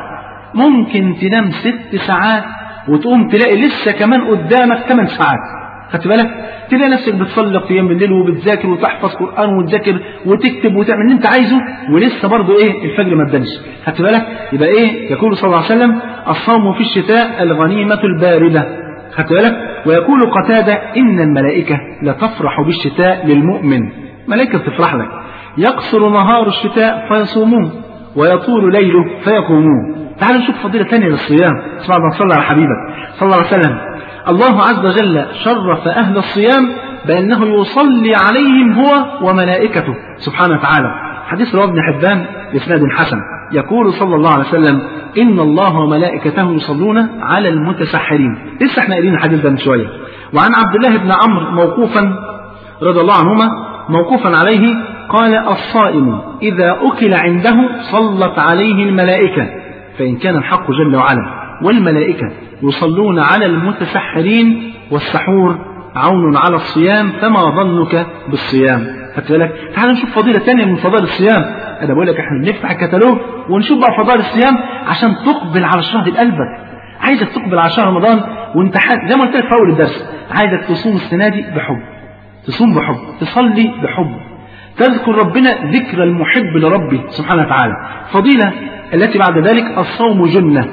ممكن تنام ست ساعات وتقوم تلاقي لسه كمان قدامك ثمان ساعات. خدت بالك؟ تلاقي نفسك بتصلي قيام بالليل وبتذاكر وتحفظ قرآن وتذاكر وتكتب وتعمل اللي انت عايزه، ولسه برضه ايه الفجر ما ادنش. خدت بالك؟ يبقى ايه؟ يقول صلى الله عليه وسلم: الصوم في الشتاء الغنيمة الباردة. خدت بالك؟ ويقول قتادة: إن الملائكة لتفرح بالشتاء للمؤمن. ملائكة بتفرح لك. يقصر نهار الشتاء فيصومون ويطول ليله فيقومون. تعالوا نشوف فضيلة ثانية للصيام. اسمع ما صلى على حبيبك صلى الله عليه وسلم. الله عز وجل شرف أهل الصيام بأنه يصلي عليهم هو وملائكته سبحانه وتعالى. حديث رواه ابن حبان بإسناد حسن. يقول صلى الله عليه وسلم: إن الله وملائكته يصلون على المتسحرين. لسه احنا قايلين الحديث ده من شوية. وعن عبد الله بن عمرو موقوفا رضي الله عنهما موقوفا عليه قال: الصائم إذا أكل عنده صلت عليه الملائكة، فإن كان الحق جل وعلا والملائكة يصلون على المتسحرين، والسحور عون على الصيام، فما ظنك بالصيام؟ خدت بالك؟ تعال نشوف فضيلة تانية من فضائل الصيام. أنا بقول لك احنا بنفتح الكتالوج ونشوف بقى فضائل الصيام عشان تقبل على الشهر بقلبك. عايزك تقبل على شهر رمضان وانت زي ما قلت لك في أول الدرس، عايزك تصوم السنة دي بحب، تصوم بحب، تصلي بحب، تذكر ربنا ذكر المحب لربه سبحانه وتعالى. فضيلة التي بعد ذلك: الصوم جنة.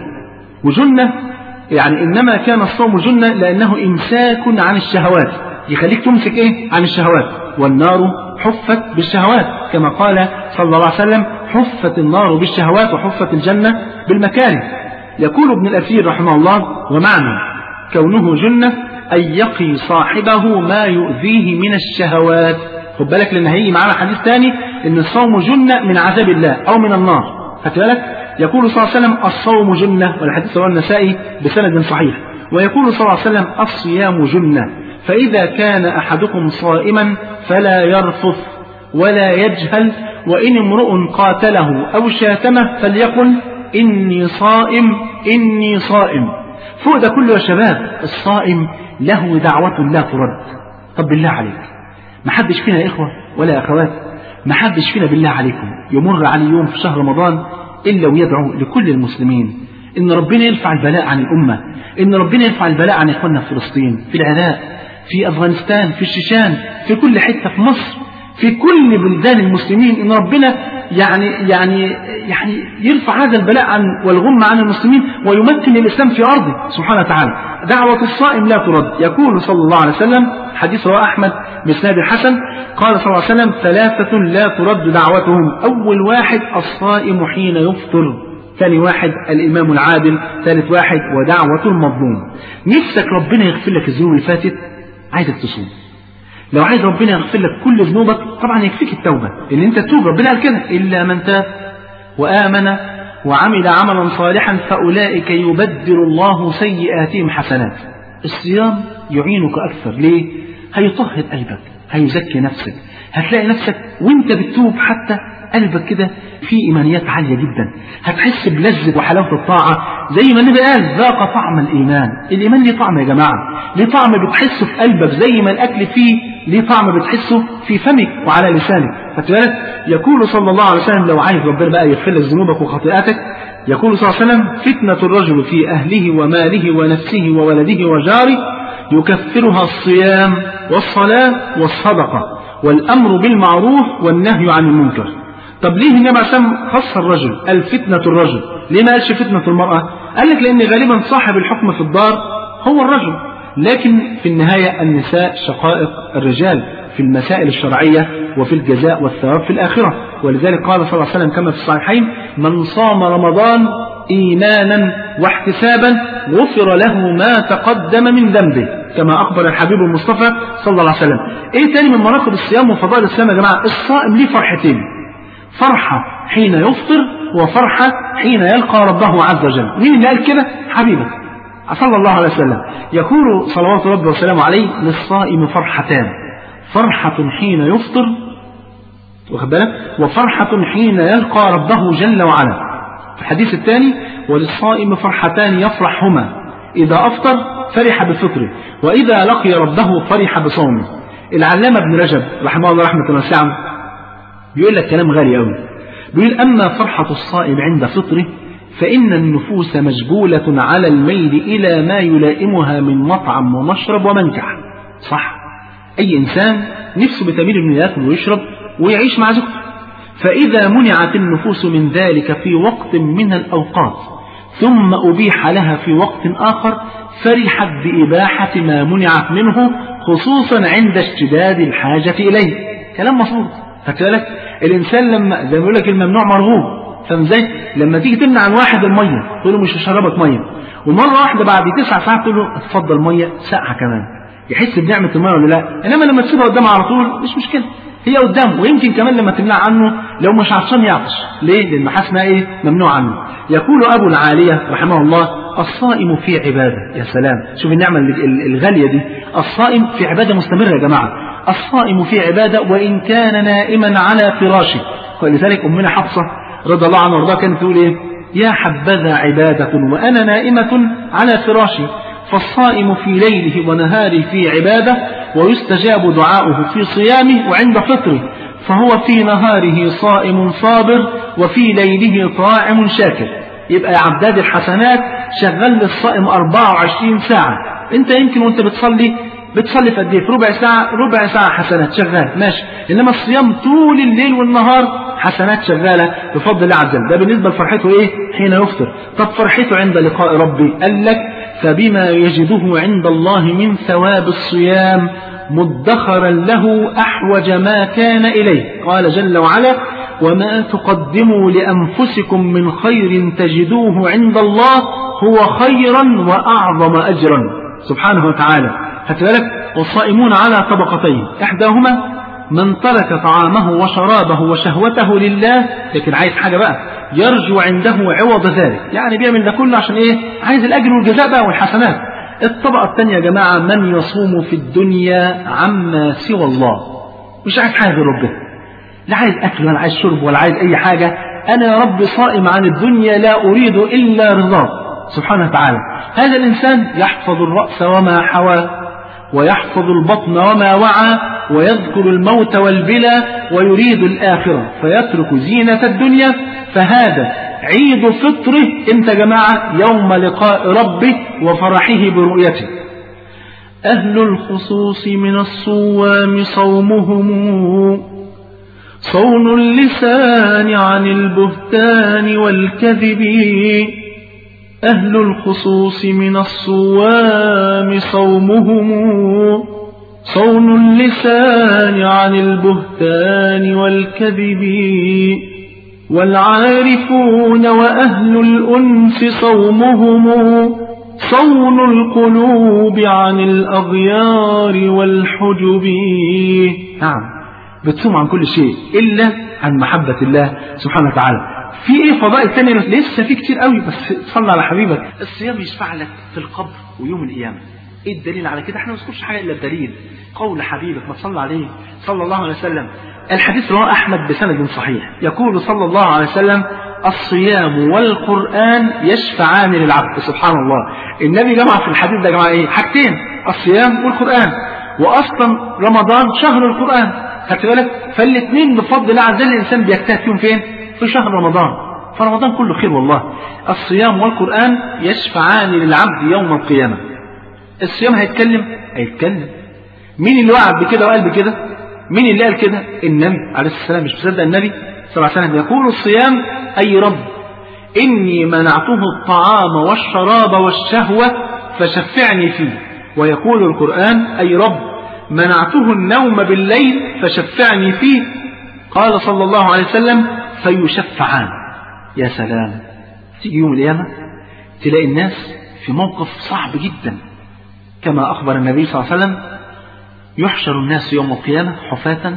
وجنة يعني إنما كان الصوم جنة لأنه إمساك عن الشهوات، يخليك تمسك إيه؟ عن الشهوات. والنار حفت بالشهوات، كما قال صلى الله عليه وسلم: حفت النار بالشهوات وحفت الجنة بالمكاره. يقول ابن الأثير رحمه الله: ومعنى كونه جنة أن يقي صاحبه ما يؤذيه من الشهوات. خد بالك لأن هيجي معنا حديث ثاني إن الصوم جنة من عذاب الله أو من النار. خدت بالك؟ يقول صلى الله عليه وسلم: الصوم جنة، والحديث رواه النسائي بسند صحيح. ويقول صلى الله عليه وسلم: الصيام جنة، فإذا كان أحدكم صائما فلا يرفث ولا يجهل، وإن امرؤ قاتله أو شاتمه فليقل: إني صائم إني صائم. فوق ده كله يا شباب، الصائم له دعوة لا ترد. طب بالله عليك، ما حدش فينا يا إخوة ولا أخوات، ما حدش فينا بالله عليكم يمر عليه يوم في شهر رمضان إلا ويدعو لكل المسلمين إن ربنا يرفع البلاء عن الأمة، إن ربنا يرفع البلاء عن إخواننا في فلسطين، في العراق، في أفغانستان، في الشيشان، في كل حتة في مصر، في كل بلدان المسلمين، إن ربنا يعني يعني يعني يرفع هذا البلاء عن والغم عن المسلمين ويمكن الإسلام في أرضه سبحانه وتعالى. دعوة الصائم لا ترد. يقول صلى الله عليه وسلم، حديث رواه أحمد بإسناد حسن، قال صلى الله عليه وسلم: ثلاثة لا ترد دعوتهم: أول واحد الصائم حين يفطر، ثاني واحد الإمام العادل، ثالث واحد ودعوة المظلوم. نفسك ربنا يغفر لك الذنوب اللي فاتت، عايزك تصوم. لو عايز ربنا يغفر لك كل ذنوبك طبعا يكفيك التوبة، ان انت تتوب. ربنا قال كده: إلا من تاب وآمن وعمل عملا صالحا فأولئك يبدل الله سيئاتهم حسنات. الصيام يعينك أكثر. ليه؟ هيطهر قلبك، هيزكي نفسك، هتلاقي نفسك وانت بتتوب حتى قلبك كده في إيمانيات عالية جدا، هتحس بلذة وحلاوة الطاعة زي ما النبي قال: ذاق طعم الإيمان. الإيمان ليه طعم يا جماعة، ليه طعم بتحسه في قلبك زي ما الأكل فيه ليه طعم بتحسه في فمك وعلى لسانك. فتبالك يقول صلى الله عليه وسلم: لو عايز ربنا بقى يغفر لك ذنوبك وخطيئاتك يقول صلى الله عليه وسلم فتنة الرجل في أهله وماله ونفسه وولده وجاره يكفرها الصيام والصلاة والصدقة والأمر بالمعروف والنهي عن المنكر. طب ليه النبي عليه الصلاة والسلام خص الرجل؟ الفتنة الرجل، ليه ما قالش فتنة المرأة؟ قال لك لأن غالبا صاحب الحكم في الدار هو الرجل، لكن في النهاية النساء شقائق الرجال في المسائل الشرعية وفي الجزاء والثواب في الآخرة. ولذلك قال صلى الله عليه وسلم كما في الصحيحين من صام رمضان إيمانا واحتسابا غفر له ما تقدم من ذنبه، كما أخبر الحبيب المصطفى صلى الله عليه وسلم. إيه تاني من مناقب الصيام وفضائل الصيام يا جماعة؟ الصائم ليه فرحتين، فرحة حين يفطر وفرحة حين يلقى ربه عز وجل. مين اللي قال كده؟ حبيبك صلى الله عليه وسلم. يقول صلوات ربي وسلامه عليه للصائم فرحتان، فرحة حين يفطر واخد بالك، وفرحة حين يلقى ربه جل وعلا. في الحديث الثاني وللصائم فرحتان يفرحهما إذا أفطر فرح بفطره وإذا لقي ربه فرح بصومه. العلامة ابن رجب رحمه الله رحمة واسعة بيقول لك كلام غالي قوي، بيقول أما فرحة الصائم عند فطره فإن النفوس مجبولة على الميل إلى ما يلائمها من مطعم ومشرب ومنكح. صح، أي إنسان نفسه بتميل إنه يأكل ويشرب ويعيش مع زوجته، فإذا منعت النفوس من ذلك في وقت من الأوقات ثم أبيح لها في وقت آخر فرحت بإباحة ما منعت منه خصوصا عند اشتداد الحاجة إليه. كلام مظبوط. فكذلك الإنسان لما زي ما يقول لك الممنوع مرغوب، فاهم ازاي؟ لما تيجي تمنع عن واحد المية تقول له مش هشربك مية، ومرة واحدة بعد تسع ساعات تقول له اتفضل مية ساقعة كمان، يحس بنعمة المية ولا لا؟ إنما لما تسيبها قدامه على طول مش مشكلة، هي قدامه، ويمكن كمان لما تمنع عنه لو مش عطشان يعطش. ليه؟ لأن حاسس ايه؟ ممنوع عنه. يقول أبو العالية رحمه الله الصائم في عبادة. يا سلام، شوف النعمة الغالية دي، الصائم في عبادة مستمرة يا جماعة. الصائم في عبادة وإن كان نائما على فراشه. ولذلك أمنا حفصة رضي الله عنها وارضاها كانت تقول إيه؟ يا حبذا عبادة وأنا نائمة على فراشي. فالصائم في ليله ونهاره في عبادة ويستجاب دعاؤه في صيامه وعند فطره، فهو في نهاره صائم صابر وفي ليله طاعم شاكر. يبقى يا عداد الحسنات شغال للصائم أربعة وعشرين ساعة. انت يمكن وانت بتصلي بتصلي في قد ايه؟ في ربع ساعة، ربع ساعة حسنات شغال ماشي، انما الصيام طول الليل والنهار حسنات شغالة بفضل الله عز وجل. ده بالنسبة لفرحته ايه؟ حين يفطر. طب فرحته عند لقاء ربي، قال لك فبما يجده عند الله من ثواب الصيام مدخرا له أحوج ما كان إليه. قال جل وعلا وما تقدموا لأنفسكم من خير تجدوه عند الله هو خيرا وأعظم أجرا سبحانه وتعالى. هتبالك والصائمون على طبقتين، إحداهما من ترك طعامه وشرابه وشهوته لله لكن عايز حاجة بقى يرجو عنده عوض ذلك، يعني بيعمل ده كله عشان ايه؟ عايز الأجر والجزاء بقى والحسنات. الطبقة الثانية يا جماعة من يصوم في الدنيا عما سوى الله، مش عايز حاجة غير ربنا، لا عايز أكل ولا عايز شرب ولا عايز أي حاجة، أنا يا رب صائم عن الدنيا لا أريد إلا رضاك سبحانه وتعالى. هذا الإنسان يحفظ الرأس وما حوى ويحفظ البطن وما وعى ويذكر الموت والبلى ويريد الآخرة فيترك زينة الدنيا، فهذا عيد فطره امتى يا جماعة؟ يوم لقاء ربه وفرحه برؤيته. أهل الخصوص من الصوام صومهم صون اللسان عن البهتان والكذب. أهل الخصوص من الصوام صومهم صون اللسان عن البهتان والكذب. والعارفون وأهل الأنس صومهم صون القلوب عن الأغيار والحجب. نعم، بتصوم عن كل شيء إلا عن محبة الله سبحانه وتعالى. في ايه فضائل تانية؟ لسه في كتير قوي، بس صلى على حبيبك. الصيام يشفع لك في القبر ويوم القيامة. ايه الدليل على كده؟ احنا ما نذكرش حاجة الا الدليل، قول حبيبك ما صلى عليه صلى الله عليه وسلم. الحديث رواه أحمد بسند صحيح، يقول صلى الله عليه وسلم الصيام والقرآن يشفعان للعبد. سبحان الله، النبي جمع في الحديث ده جمع ايه؟ حاجتين، الصيام والقرآن، واصلا رمضان شهر القرآن، خدت بالك؟ فالاثنين بفضل الله عز وجل الانسان بيجتهد فيهم فين؟ في شهر رمضان. فرمضان كله خير والله. الصيام والقرآن يشفعان للعبد يوم القيامة. الصيام هيتكلم هيتكلم مين اللي وعد بكده وقال بكده؟ مين اللي قال كده؟ النبي عليه الصلاة والسلام. مش مصدق النبي صلى الله عليه وسلم يقول الصيام أي رب إني منعته الطعام والشراب والشهوة فشفعني فيه. ويقول القرآن أي رب منعته النوم بالليل فشفعني فيه. قال صلى الله عليه وسلم فيشفعان. يا سلام، تيجي يوم القيامة تلاقي الناس في موقف صعب جدا كما أخبر النبي صلى الله عليه وسلم يحشر الناس يوم القيامة حفاة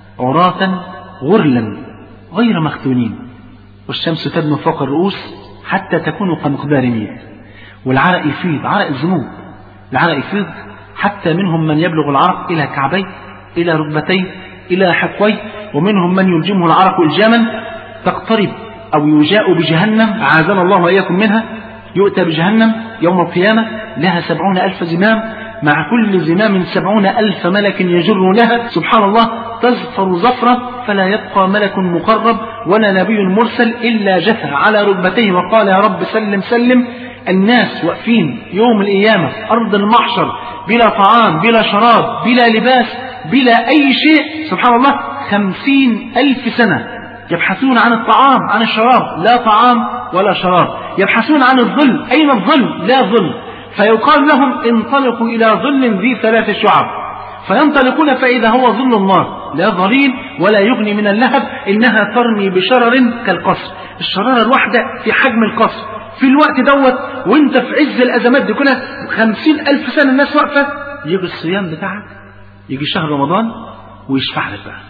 عراة غرلا غير مختونين والشمس تدنو فوق الرؤوس حتى تكون كمقدار ميل والعرق يفيض، عرق الذنوب، العرق يفيض حتى منهم من يبلغ العرق إلى كعبيه إلى ركبتيه إلى حقويه، ومنهم من يلجمه العرق إلجاما تقترب أو يجاء بجهنم عاذنا الله وإياكم منها. يؤتى بجهنم يوم القيامة لها سبعون ألف زمام، مع كل زمام سبعون ألف ملك يجر لها. سبحان الله، تزفر زفرة فلا يبقى ملك مقرب ولا نبي مرسل إلا جثى على ركبتيه وقال يا رب سلم سلم. الناس واقفين يوم القيامة أرض المحشر بلا طعام بلا شراب بلا لباس بلا أي شيء. سبحان الله، خمسين ألف سنة يبحثون عن الطعام عن الشراب، لا طعام ولا شراب. يبحثون عن الظل، أين الظل؟ لا ظل. فيقال لهم انطلقوا إلى ظل ذي ثلاث شعب، فينطلقون فإذا هو ظل النار لا ظليل ولا يغني من اللهب، إنها ترمي بشرر كالقصر. الشرارة الواحدة في حجم القصر في الوقت دوت وانت في عز الأزمات دي كلها خمسين ألف سنة الناس واقفة. يجي الصيام بتاعك، يجي شهر رمضان ويشفع لك بقى،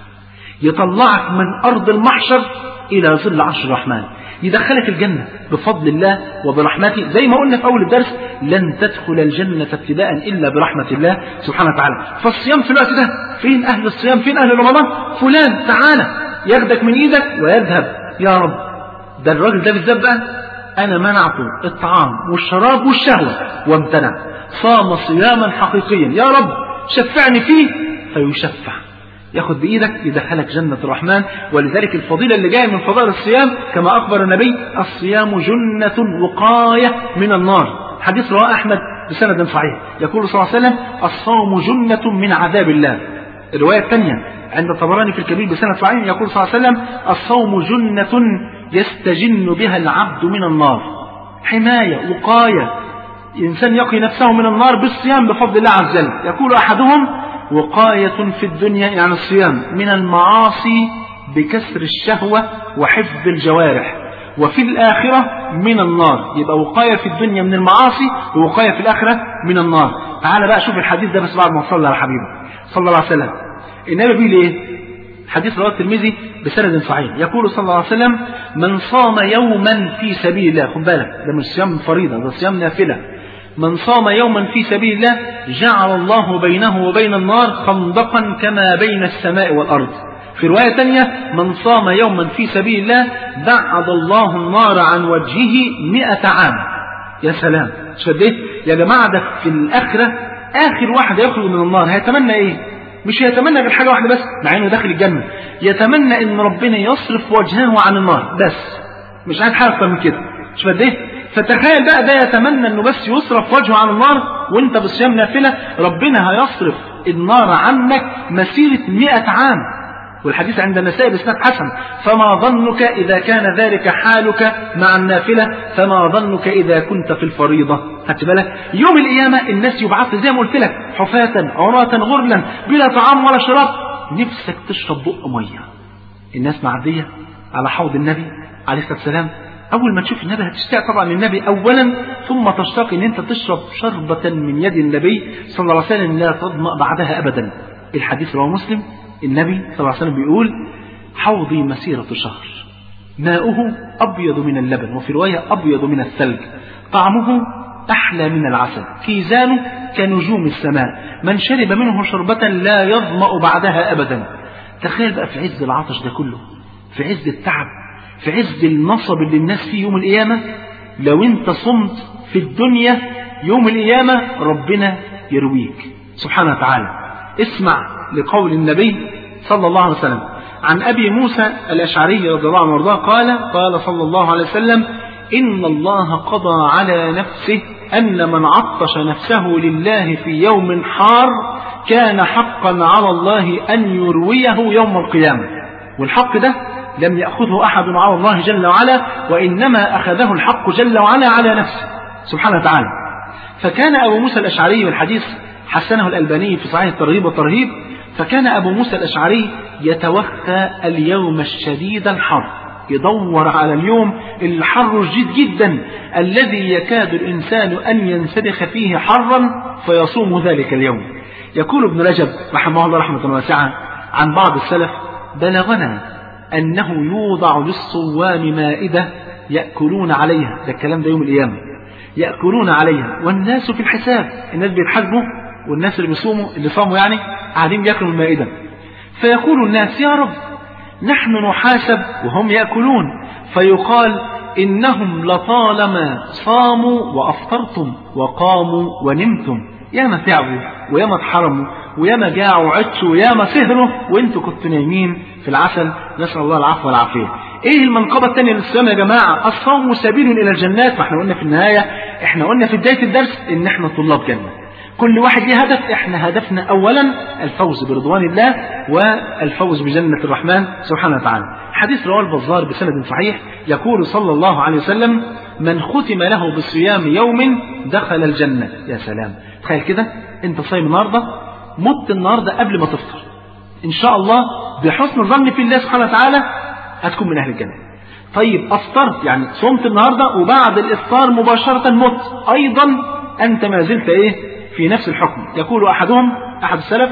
يطلعك من أرض المحشر إلى ظل عرش الرحمن، يدخلك الجنة بفضل الله وبرحمته. زي ما قلنا في أول الدرس لن تدخل الجنة ابتداء إلا برحمة الله سبحانه وتعالى. فالصيام في الوقت ده، فين أهل الصيام؟ فين أهل رمضان؟ فلان تعالى ياخدك من إيدك ويذهب. يا رب ده الراجل ده بالذات بقى أنا منعته الطعام والشراب والشهوة وامتنع، صام صياما حقيقيا، يا رب شفعني فيه. فيشفع، ياخد بإيدك يدخلك جنة الرحمن. ولذلك الفضيلة اللي جاية من فضائل الصيام كما أخبر النبي الصيام جنة وقاية من النار. حديث رواه أحمد بسند صحيح، يقول صلى الله عليه وسلم الصوم جنة من عذاب الله. الرواية الثانية عند الطبراني في الكبير بسند صحيح يقول صلى الله عليه وسلم الصوم جنة يستجن بها العبد من النار. حماية وقاية، إنسان يقي نفسه من النار بالصيام بفضل الله عز وجل. يقول أحدهم وقاية في الدنيا يعني الصيام من المعاصي بكسر الشهوة وحفظ الجوارح، وفي الآخرة من النار. يبقى وقاية في الدنيا من المعاصي ووقاية في الآخرة من النار. تعال بقى شوف الحديث ده بس بعد ما صلى على حبيبه صلى الله عليه وسلم. النبي بيقول ايه؟ حديث رواه الترمذي بسند صحيح، يقول صلى الله عليه وسلم من صام يوما في سبيل الله، خد بالك ده مش صيام فريضة، ده صيام نافلة. من صام يوما في سبيل الله جعل الله بينه وبين النار خندقا كما بين السماء والأرض. في رواية تانية من صام يوما في سبيل الله بعد الله النار عن وجهه مئة عام. يا سلام، مش قد ايه يا جماعة؟ ده في الآخرة آخر واحد يخرج من النار هيتمنى ايه؟ مش يتمنى غير حاجة واحدة بس، مع انه داخل الجنة، يتمنى ان ربنا يصرف وجهه عن النار بس، مش عايز حاجة اكتر من كده. مش قد ايه؟ فتخيل بقى ده يتمنى انه بس يصرف وجهه عن النار وانت بالصيام نافلة، ربنا هيصرف النار عنك مسيرة مئة عام. والحديث عند النسائي بإسناد حسن. فما ظنك إذا كان ذلك حالك مع النافلة فما ظنك إذا كنت في الفريضة. خدت بالك؟ يوم القيامة الناس يبعث زي ما قلت لك حفاة عراة غرلا بلا طعام ولا شراب، نفسك تشرب بق مية. الناس معدية على حوض النبي عليه الصلاة والسلام، أول ما تشوف النبي هتشتاق طبعا للنبي أولا، ثم تشتاق إن أنت تشرب شربة من يد النبي صلى الله عليه وسلم لا تظمأ بعدها أبدا. الحديث رواه مسلم، النبي صلى الله عليه وسلم بيقول حوضي مسيرة شهر ماؤه أبيض من اللبن، وفي رواية أبيض من الثلج، طعمه أحلى من العسل، كيزانه كنجوم السماء، من شرب منه شربة لا يظمأ بعدها أبدا. تخيل بقى في عز العطش ده كله، في عز التعب، في عز النصب اللي الناس فيه يوم القيامة، لو انت صمت في الدنيا يوم القيامة ربنا يرويك سبحانه وتعالى. اسمع لقول النبي صلى الله عليه وسلم عن أبي موسى الأشعري رضي الله عنه وارضاه قال قال صلى الله عليه وسلم: إن الله قضى على نفسه أن من عطش نفسه لله في يوم حار كان حقا على الله أن يرويه يوم القيامة. والحق ده لم يأخذه أحد على الله جل وعلا، وإنما أخذه الحق جل وعلا على نفسه سبحانه وتعالى. فكان أبو موسى الأشعري، والحديث حسنه الألباني في صحيح الترغيب والترهيب، فكان أبو موسى الأشعري يتوخى اليوم الشديد الحر، يدور على اليوم الحر الجد جدا الذي يكاد الإنسان أن ينسلخ فيه حرا فيصوم ذلك اليوم. يقول ابن رجب رحمه الله رحمة واسعة عن بعض السلف: بلغنا أنه يوضع للصوام مائدة يأكلون عليها، ده الكلام ده يوم القيامة، يأكلون عليها والناس في الحساب، الناس بيتحاسبوا والناس اللي بيصوموا اللي صاموا يعني قاعدين بياكلوا المائدة. فيقول الناس: يا رب نحن نحاسب وهم يأكلون، فيقال: إنهم لطالما صاموا وأفطرتم وقاموا ونمتم، ياما تعبوا وياما اتحرموا وياما جاعوا وعطشوا وياما سهروا وانتوا كنتوا نايمين في العسل، نسأل الله العفو والعافية. ايه المنقبة الثانية للصيام يا جماعة؟ الصوم سبيل الى الجنات. فاحنا قلنا في النهاية، احنا قلنا في بداية الدرس ان احنا طلاب جنة، كل واحد له هدف. احنا هدفنا اولا الفوز برضوان الله والفوز بجنة الرحمن سبحانه وتعالى. حديث رواه البزار بسند صحيح، يقول صلى الله عليه وسلم: من ختم له بصيام يوم دخل الجنة. يا سلام، تخيل كده انت صايم النهاردة، مت النهاردة قبل ما تفطر، ان شاء الله بحسن الظن في الله سبحانه وتعالى هتكون من اهل الجنة. طيب افطرت، يعني صمت النهاردة وبعد الافطار مباشرة مت، ايضا انت ما زلت ايه في نفس الحكم. يقول احدهم، احد السلف: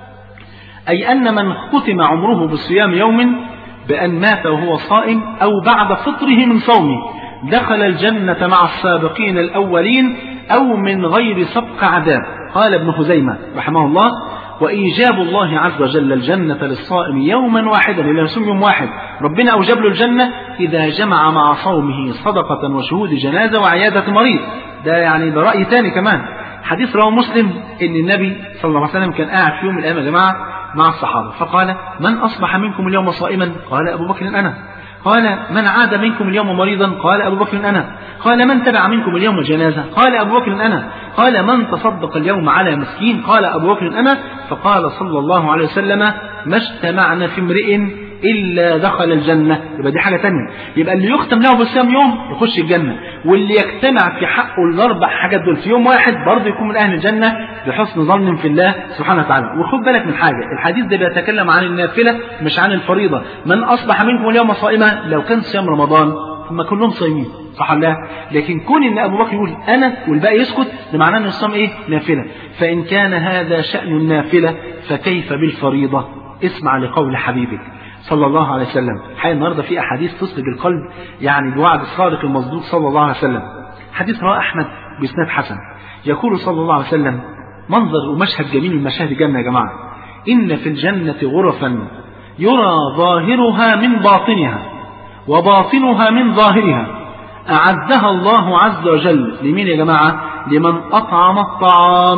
اي ان من ختم عمره بصيام يوم بان مات وهو صائم او بعد فطره من صومه دخل الجنة مع السابقين الاولين او من غير سبق عذاب. قال ابن خزيمة رحمه الله: وإيجاب الله عز وجل الجنة للصائم يوما واحدا، اللي يصوم يوم واحد ربنا أوجب له الجنة إذا جمع مع صومه صدقة وشهود جنازة وعيادة مريض. ده يعني ده رأي تاني كمان. حديث رواه مسلم إن النبي صلى الله عليه وسلم كان قاعد في يوم من الأيام يا جماعة مع الصحابة، فقال: من أصبح منكم اليوم صائما؟ قال أبو بكر أنا. قال: من عاد منكم اليوم مريضا؟ قال أبو بكر أنا. قال: من تبع منكم اليوم جنازة؟ قال أبو بكر أنا. قال: من تصدق اليوم على مسكين؟ قال أبو بكر أنا. فقال صلى الله عليه وسلم: ما اجتمعنا في امرئ إلا دخل الجنة. يبقى دي حاجة تانية، يبقى اللي يختم له بالصيام يوم يخش الجنة، واللي يجتمع في حقه الأربع حاجات دول في يوم واحد برضه يكون من أهل الجنة بحسن ظن في الله سبحانه وتعالى. وخد بالك من حاجة، الحديث ده بيتكلم عن النافلة مش عن الفريضة. من أصبح منكم اليوم صائما، لو كان صيام رمضان ثم كلهم صايمين صح الله، لكن كون ان ابو بكر يقول انا والباقي يسكت، ده معناه ان الصيام ايه؟ نافله. فان كان هذا شأن النافله فكيف بالفريضه؟ اسمع لقول حبيبك صلى الله عليه وسلم. حقيقة النهارده في احاديث تصلب القلب، يعني بوعد الصادق المصدوق صلى الله عليه وسلم. حديث رواه احمد باسناد حسن، يقول صلى الله عليه وسلم: منظر ومشهد جميل من مشاهد الجنه يا جماعه، ان في الجنه غرفا يرى ظاهرها من باطنها وباطنها من ظاهرها، أعدها الله عز وجل لمين يا جماعة؟ لمن أطعم الطعام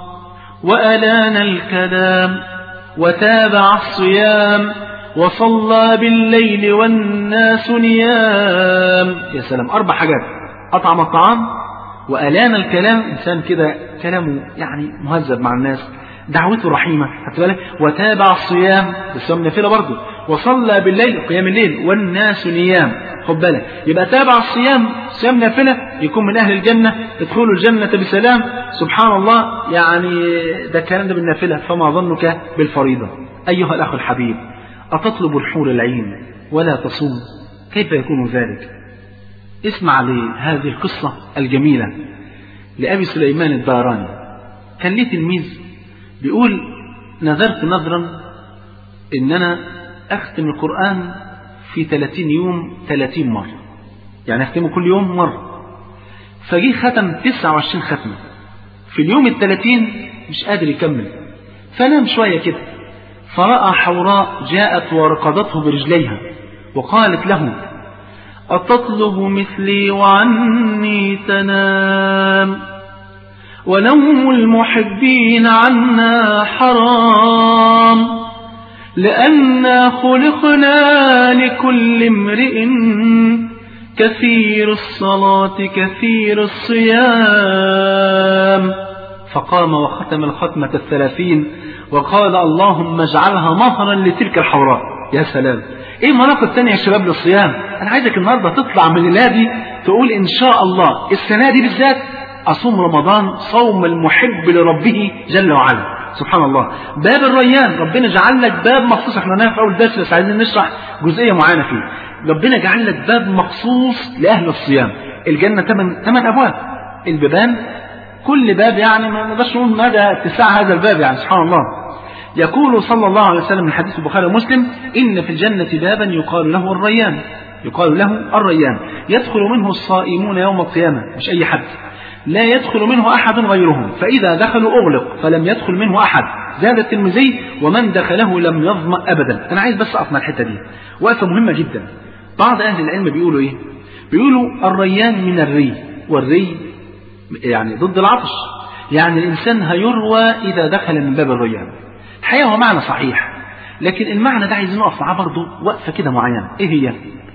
وألان الكلام وتابع الصيام وصلى بالليل والناس نيام. يا سلام، أربع حاجات: أطعم الطعام وألان الكلام، إنسان كده كلامه يعني مهذب مع الناس، دعوته رحيمة، بالك، وتابع الصيام، الصيام نافلة برضه، وصلى بالليل قيام الليل والناس نيام. خد بالك، يبقى تابع الصيام، صيام نافلة، يكون من أهل الجنة، ادخلوا الجنة بسلام. سبحان الله، يعني ده الكلام ده بالنافلة، فما ظنك بالفريضة؟ أيها الأخ الحبيب، أتطلب الحور العين ولا تصوم؟ كيف يكون ذلك؟ اسمع لهذه القصة الجميلة لأبي سليمان الداراني. كان ليه تلميذ بيقول: نذرت نذرا إن أنا أختم القرآن في ثلاثين يوم ثلاثين مرة، يعني أختمه كل يوم مرة. فجي ختم تسعة وعشرين ختمة في اليوم الثلاثين، مش قادر يكمل، فنام شوية كده، فرأى حوراء جاءت ورقضته برجليها وقالت له: أتطلب مثلي وعني تنام؟ ونوم المحبين عنا حرام، لأننا خلقنا لكل امرئ كثير الصلاة كثير الصيام. فقام وختم الختمة الثلاثين وقال اللهم اجعلها مهرا لتلك الحوراء. يا سلام، ايه المناطق الثانية يا شباب للصيام؟ انا عايزك النهاردة تطلع من الليلة دي تقول ان شاء الله السنة دي بالذات اصوم رمضان صوم المحب لربه جل وعلا. سبحان الله، باب الريان ربنا جعل لك باب مخصوص. احنا هنا في اول درس بس عايزين نشرح جزئية معينة فيه. ربنا جعل لك باب مخصوص لأهل الصيام. الجنة ثمان ثمان أبواب، البيبان كل باب يعني ما نقدرش نقول مدى اتساع هذا الباب يعني. سبحان الله. يقول صلى الله عليه وسلم من حديث البخاري ومسلم إن في الجنة بابا يقال له الريان، يقال له الريان يدخل منه الصائمون يوم القيامة، مش أي حد، لا يدخل منه أحد غيرهم، فإذا دخلوا أغلق فلم يدخل منه أحد. زاد الترمذي ومن دخله لم يظمأ أبدا. أنا عايز بس أقف مع الحتة دي وقفة مهمة جدا. بعض أهل العلم بيقولوا إيه؟ بيقولوا الريان من الري، والري يعني ضد العطش، يعني الإنسان هيروى إذا دخل من باب الريان. الحقيقة هو معنى صحيح، لكن المعنى ده عايزين نقف معاه برضه وقفة كده معينة. إيه هي؟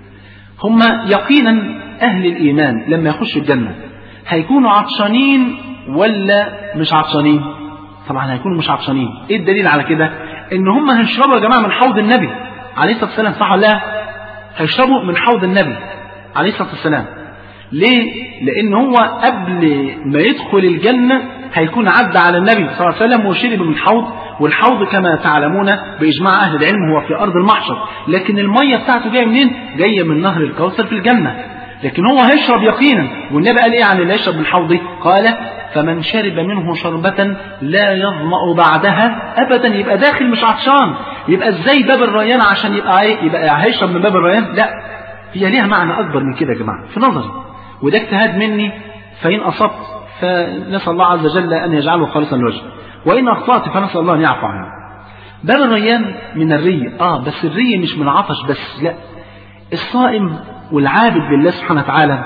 هم يقينا أهل الإيمان لما يخشوا الجنة هيكونوا عطشانين ولا مش عطشانين؟ طبعا هيكونوا مش عطشانين. إيه الدليل على كده؟ إن هم هيشربوا يا جماعة من حوض النبي عليه الصلاة والسلام، صح ولا لا؟ هيشربوا من حوض النبي عليه الصلاة والسلام. ليه؟ لأن هو قبل ما يدخل الجنة هيكون عدى على النبي صلى الله عليه وسلم وشرب من حوض، والحوض كما تعلمون بإجماع أهل العلم هو في أرض المحشر، لكن المية بتاعته جاية منين؟ جاية من نهر الكوثر في الجنة. لكن هو هيشرب يقينا. والنبي قال إيه عن اللي يشرب من حوضه؟ قال فمن شرب منه شربة لا يظمأ بعدها أبدا. يبقى داخل مش عطشان. يبقى ازاي باب الريان عشان يبقى ايه؟ يبقى هيشرب من باب الريان؟ لا، هي ليها معنى أكبر من كده يا جماعة في نظري، وده اجتهاد مني، فإن أصبت فنسأل الله عز وجل أن يجعله خالصا لوجهه، وإن أخطأت فنسأل الله أن يعفو عنه. باب الريان من الري، آه بس الري مش من عطش بس، لا، الصائم والعابد لله سبحانه وتعالى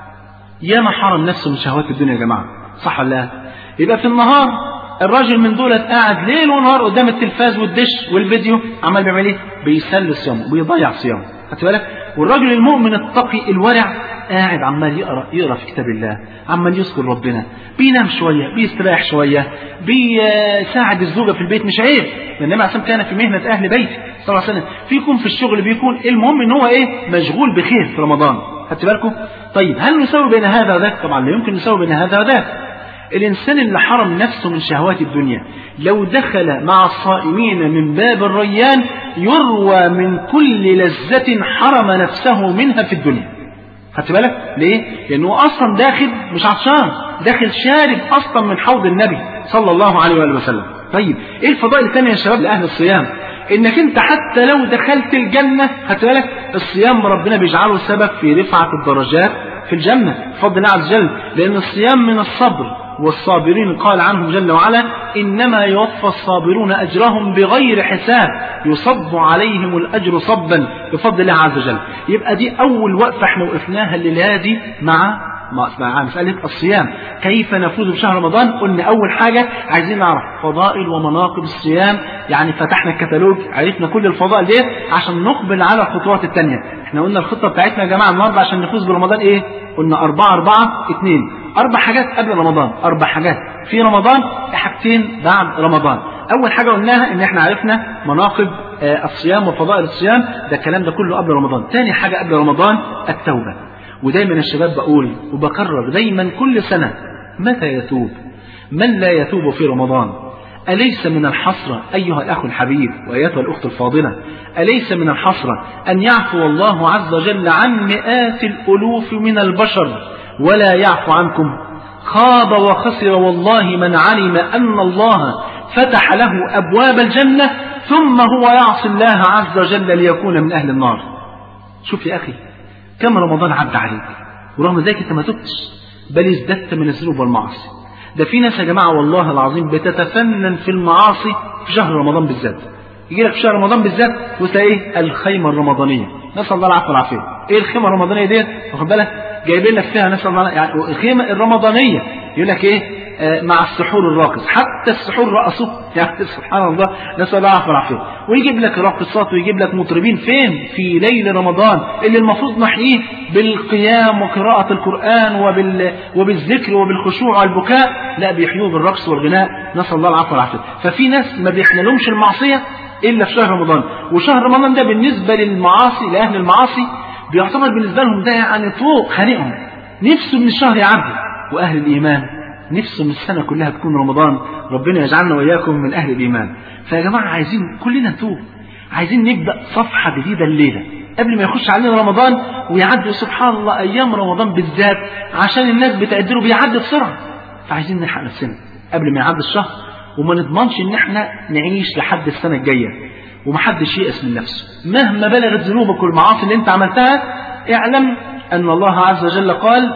ياما حرم نفسه من شهوات الدنيا يا جماعة، صح ولا لا؟ يبقى في النهار الراجل من دولت قاعد ليل ونهار قدام التلفاز والدش والفيديو، عمال بيعمل ايه؟ بيسلي صيامه وبيضيع صيامه، خدت بالك؟ والراجل المؤمن التقي الورع قاعد عمال يقرأ يقرأ في كتاب الله، عمال يذكر ربنا، بينام شوية، بيستريح شوية، بيساعد الزوجة في البيت، مش عيب. النبي عليه كان في مهنة أهل بيته صلى الله عليه وسلم، فيكم في الشغل بيكون، المهم إن هو إيه؟ مشغول بخير في رمضان، خدت بالكم؟ طيب هل نسوي بين هذا وذاك؟ طبعا لا يمكن نسوي بين هذا وذاك. الإنسان اللي حرم نفسه من شهوات الدنيا لو دخل مع الصائمين من باب الريان يروى من كل لذة حرم نفسه منها في الدنيا. خدت بالك؟ ليه؟ لأنه أصلا داخل مش عطشان، داخل شارب أصلا من حوض النبي صلى الله عليه وآله وسلم. طيب إيه الفضائل الثانية يا شباب لأهل الصيام؟ إنك أنت حتى لو دخلت الجنة، خدت بالك؟ الصيام ربنا بيجعله سبب في رفعة الدرجات في الجنة بفضل الله عز وجل، لأن الصيام من الصبر، والصابرين قال عنهم جل وعلا إنما يوفى الصابرون أجرهم بغير حساب يصب عليهم الأجر صبا بفضل الله عز وجل. يبقى دي أول وقفة احنا وقفناها الليلة دي مع مع مسألة الصيام، كيف نفوز بشهر رمضان. قلنا أول حاجة عايزين نعرف فضائل ومناقب الصيام، يعني فتحنا الكتالوج، عرفنا كل الفضائل دي عشان نقبل على الخطوات التانية. احنا قلنا الخطة بتاعتنا يا جماعة النهارده عشان نفوز برمضان ايه؟ قلنا أربعة أربعة اتنين، أربع حاجات قبل رمضان، أربع حاجات في رمضان، حاجتين بعد رمضان. أول حاجة قلناها إن إحنا عرفنا مناقب الصيام وفضائل الصيام، ده الكلام ده كله قبل رمضان. تاني حاجة قبل رمضان التوبة، ودايما الشباب بقول وبكرر دايما كل سنة متى يتوب من لا يتوب في رمضان؟ أليس من الحسرة أيها الأخ الحبيب وأيتها الأخت الفاضلة، أليس من الحسرة أن يعفو الله عز وجل عن مئات الألوف من البشر ولا يعفو عنكم؟ خاب وخسر والله من علم أن الله فتح له أبواب الجنة ثم هو يعصي الله عز وجل ليكون من أهل النار. شوف يا أخي كم رمضان عدى عليك ورغم ذلك أنت ما تبتش، بل ازددت من الذنوب والمعاصي. ده في ناس يا جماعة والله العظيم بتتفنن في المعاصي في شهر رمضان بالذات، يجي لك في شهر رمضان بالذات وتلاقيه الخيمة الرمضانية، نسأل الله العافية والعافية. ايه الخيمة الرمضانية ديت؟ واخد بالك؟ جايبين لك فيها نسأل الله يعني الخيمة الرمضانية، يقول لك ايه؟ مع السحور الراقص، حتى السحور رقصوا يعني سبحان الله، نسأل الله العافية والعافية. ويجيب لك راقصات ويجيب لك مطربين فين؟ في ليل رمضان اللي المفروض نحييه بالقيام وقراءة القرآن وبال... وبالذكر وبالخشوع والبكاء، لا بيحيوه بالرقص والغناء، نسأل الله العافية والعافية. ففي ناس ما بيحملهمش المعصية إلا في شهر رمضان، وشهر رمضان ده بالنسبة للمعاصي، لأهل المعاصي بيعتبر بالنسبة لهم ده يعني طوق خانقهم، نفسه من الشهر يعدي. وأهل الإيمان نفسه من السنة كلها تكون رمضان، ربنا يجعلنا وإياكم من أهل الإيمان. فيا جماعة عايزين كلنا نتوب، عايزين نبدأ صفحة جديدة الليلة قبل ما يخش علينا رمضان ويعدي. سبحان الله أيام رمضان بالذات عشان الناس بتقدره بيعدي بسرعة، فعايزين نلحق نفسنا قبل ما يعدي الشهر، وما نضمنش ان احنا نعيش لحد السنة الجاية. ومحدش ييأس من نفسه مهما بلغت ذنوبك والمعاصي اللي انت عملتها، اعلم ان الله عز وجل قال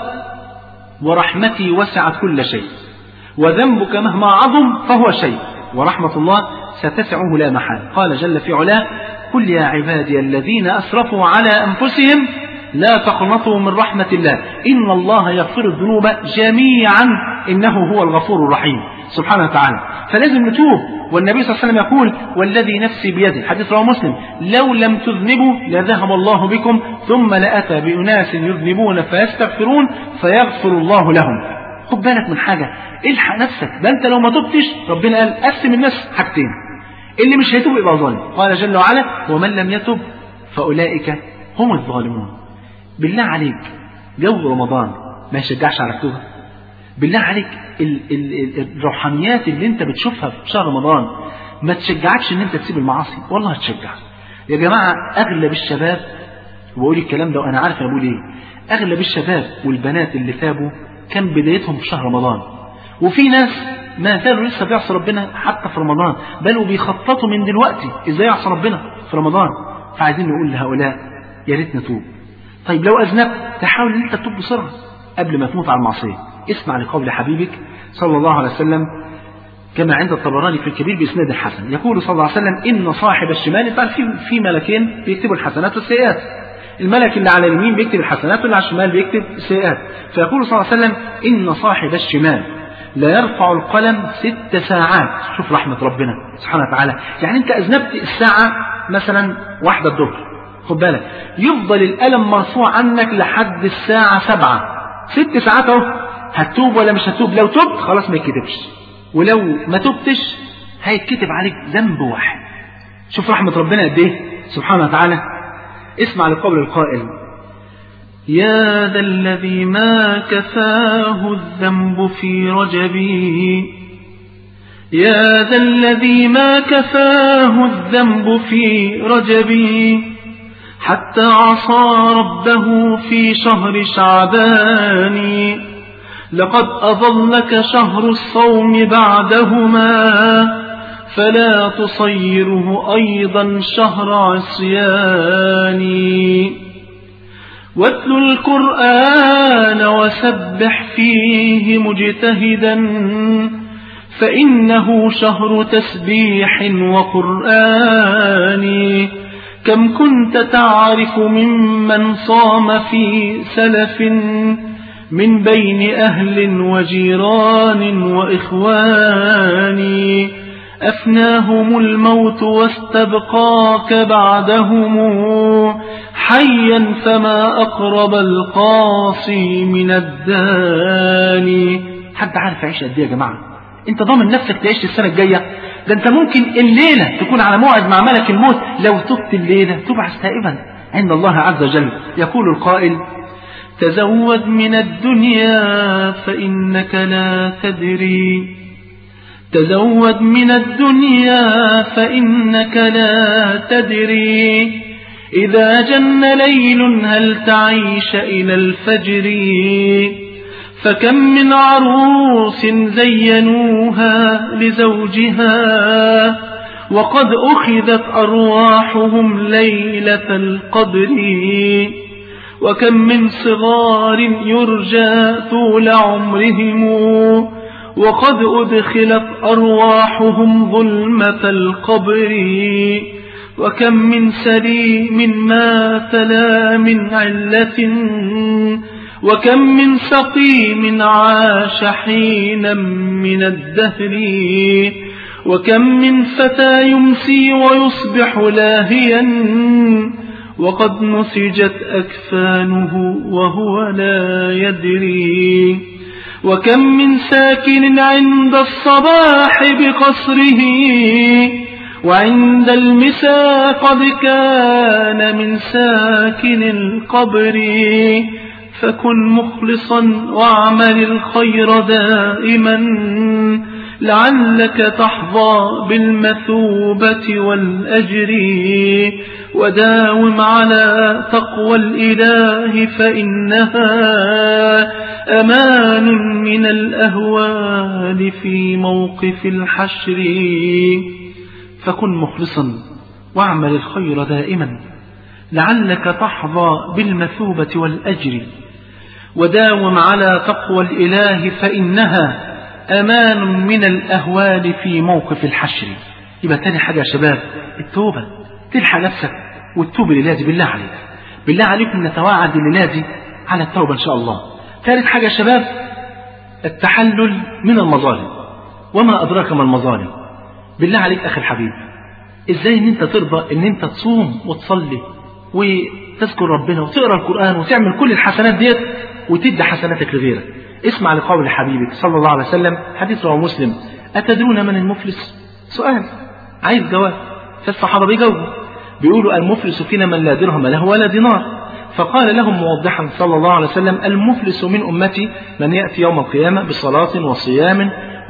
ورحمتي وسعت كل شيء وذنبك مهما عظم فهو شيء ورحمة الله ستسعه لا محال. قال جل في علاه قل يا عبادي الذين أسرفوا على أنفسهم لا تقنطوا من رحمة الله إن الله يغفر الذنوب جميعا إنه هو الغفور الرحيم سبحانه وتعالى. فلازم نتوب. والنبي صلى الله عليه وسلم يقول والذي نفسي بيده، حديث رواه مسلم، لو لم تذنبوا لذهب الله بكم ثم لأتى بأناس يذنبون فيستغفرون فيغفر الله لهم. خد بالك من حاجة، الحق نفسك، ده انت لو ما تبتش ربنا قال قسم الناس حاجتين، اللي مش هيتوب يبقى ظالم. قال جل وعلا ومن لم يتب فأولئك هم الظالمون. بالله عليك جو رمضان ما يشجعش على التوبة؟ بالله عليك ال ال ال الروحانيات اللي انت بتشوفها في شهر رمضان ما تشجعكش ان انت تسيب المعاصي؟ والله هتشجع. يا جماعة اغلب الشباب، وبقول الكلام ده وانا عارف انا بقول ايه، اغلب الشباب والبنات اللي تابوا كان بدايتهم في شهر رمضان، وفي ناس ما زالوا لسه بيعصوا ربنا حتى في رمضان، بل وبيخططوا من دلوقتي ازاي يعصوا ربنا في رمضان. فعايزين نقول لهؤلاء يا ريت نتوب. طيب لو اذنبت تحاول ان انت تتوب بسرعه قبل ما تموت على المعصيه. اسمع لقول حبيبك صلى الله عليه وسلم كما عند الطبراني في الكبير باسناد الحسن، يقول صلى الله عليه وسلم ان صاحب الشمال، طبعا في في ملكين بيكتبوا الحسنات والسيئات، الملك اللي على اليمين بيكتب الحسنات واللي على الشمال بيكتب السيئات. فيقول صلى الله عليه وسلم ان صاحب الشمال لا يرفع القلم ست ساعات. شوف رحمة ربنا سبحانه وتعالى، يعني انت اذنبت الساعة مثلا واحدة الظهر، خد بالك يفضل القلم مرفوع عنك لحد الساعة سبعة، ست ساعات اهو. هتتوب ولا مش هتتوب؟ لو تبت خلاص ما يتكتبش، ولو ما تبتش هيتكتب عليك ذنب واحد. شوف رحمة ربنا قد ايه سبحانه وتعالى. اسمع لقول القائل يا ذا الذي ما كفاه الذنب في رجبي، يا ذا الذي ما كفاه الذنب في رجبي حتى عصى ربه في شهر شعبان، لقد أظلك شهر الصوم بعدهما فلا تصيره أيضا شهر عصيان، واتل القرآن وسبح فيه مجتهدا فإنه شهر تسبيح وقرآن، كم كنت تعرف ممن صام في سلف من بين أهل وجيران وإخوان، أفناهم الموت واستبقاك بعدهم حيا فما أقرب القاصي من الداني. حد عارف يعيش قد ايه يا جماعة؟ انت ضامن نفسك تعيش السنة الجاية؟ ده انت ممكن الليلة تكون على موعد مع ملك الموت، لو تبت الليلة تبعث تائبا عند الله عز وجل. يقول القائل تزود من الدنيا فإنك لا تدري، تزود من الدنيا فإنك لا تدري إذا جن ليل هل تعيش إلى الفجر، فكم من عروس زينوها لزوجها وقد أخذت أرواحهم ليلة القدر، وكم من صغار يرجى طول عمرهم وقد أدخلت أرواحهم ظلمة القبر، وكم من سليم مات لا من علة وكم من سقيم عاش حينا من الدهر وكم من فتى يمسي ويصبح لاهيا وقد نسجت أكفانه وهو لا يدري وكم من ساكن عند الصباح بقصره وعند المساء قد كان من ساكن القبر فكن مخلصا واعمل الخير دائما لعلك تحظى بالمثوبة والأجر وداوم على تقوى الإله فإنها أمان من الأهوال في موقف الحشر فكن مخلصا واعمل الخير دائما لعلك تحظى بالمثوبة والأجر وداوم على تقوى الإله فإنها أمان من الأهوال في موقف الحشر. يبقى تاني حاجة يا شباب التوبة، تلحق نفسك والتوب لله دي بالله عليك، بالله عليكم نتواعد لله دي على التوبة إن شاء الله. ثالث حاجة يا شباب التحلل من المظالم. وما أدراك ما المظالم؟ بالله عليك أخي الحبيب، إزاي إن أنت ترضى إن أنت تصوم وتصلي وتذكر ربنا وتقرأ القرآن وتعمل كل الحسنات ديت وتدي حسناتك لغيرك؟ اسمع لقول حبيبك صلى الله عليه وسلم، حديث رواه مسلم: أتدرون من المفلس؟ سؤال عايز جواب. فالصحابة بيجاوبوا بيقولوا: المفلس فينا من لا درهم له ولا دينار. فقال لهم موضحا صلى الله عليه وسلم: المفلس من أمتي من يأتي يوم القيامة بصلاة وصيام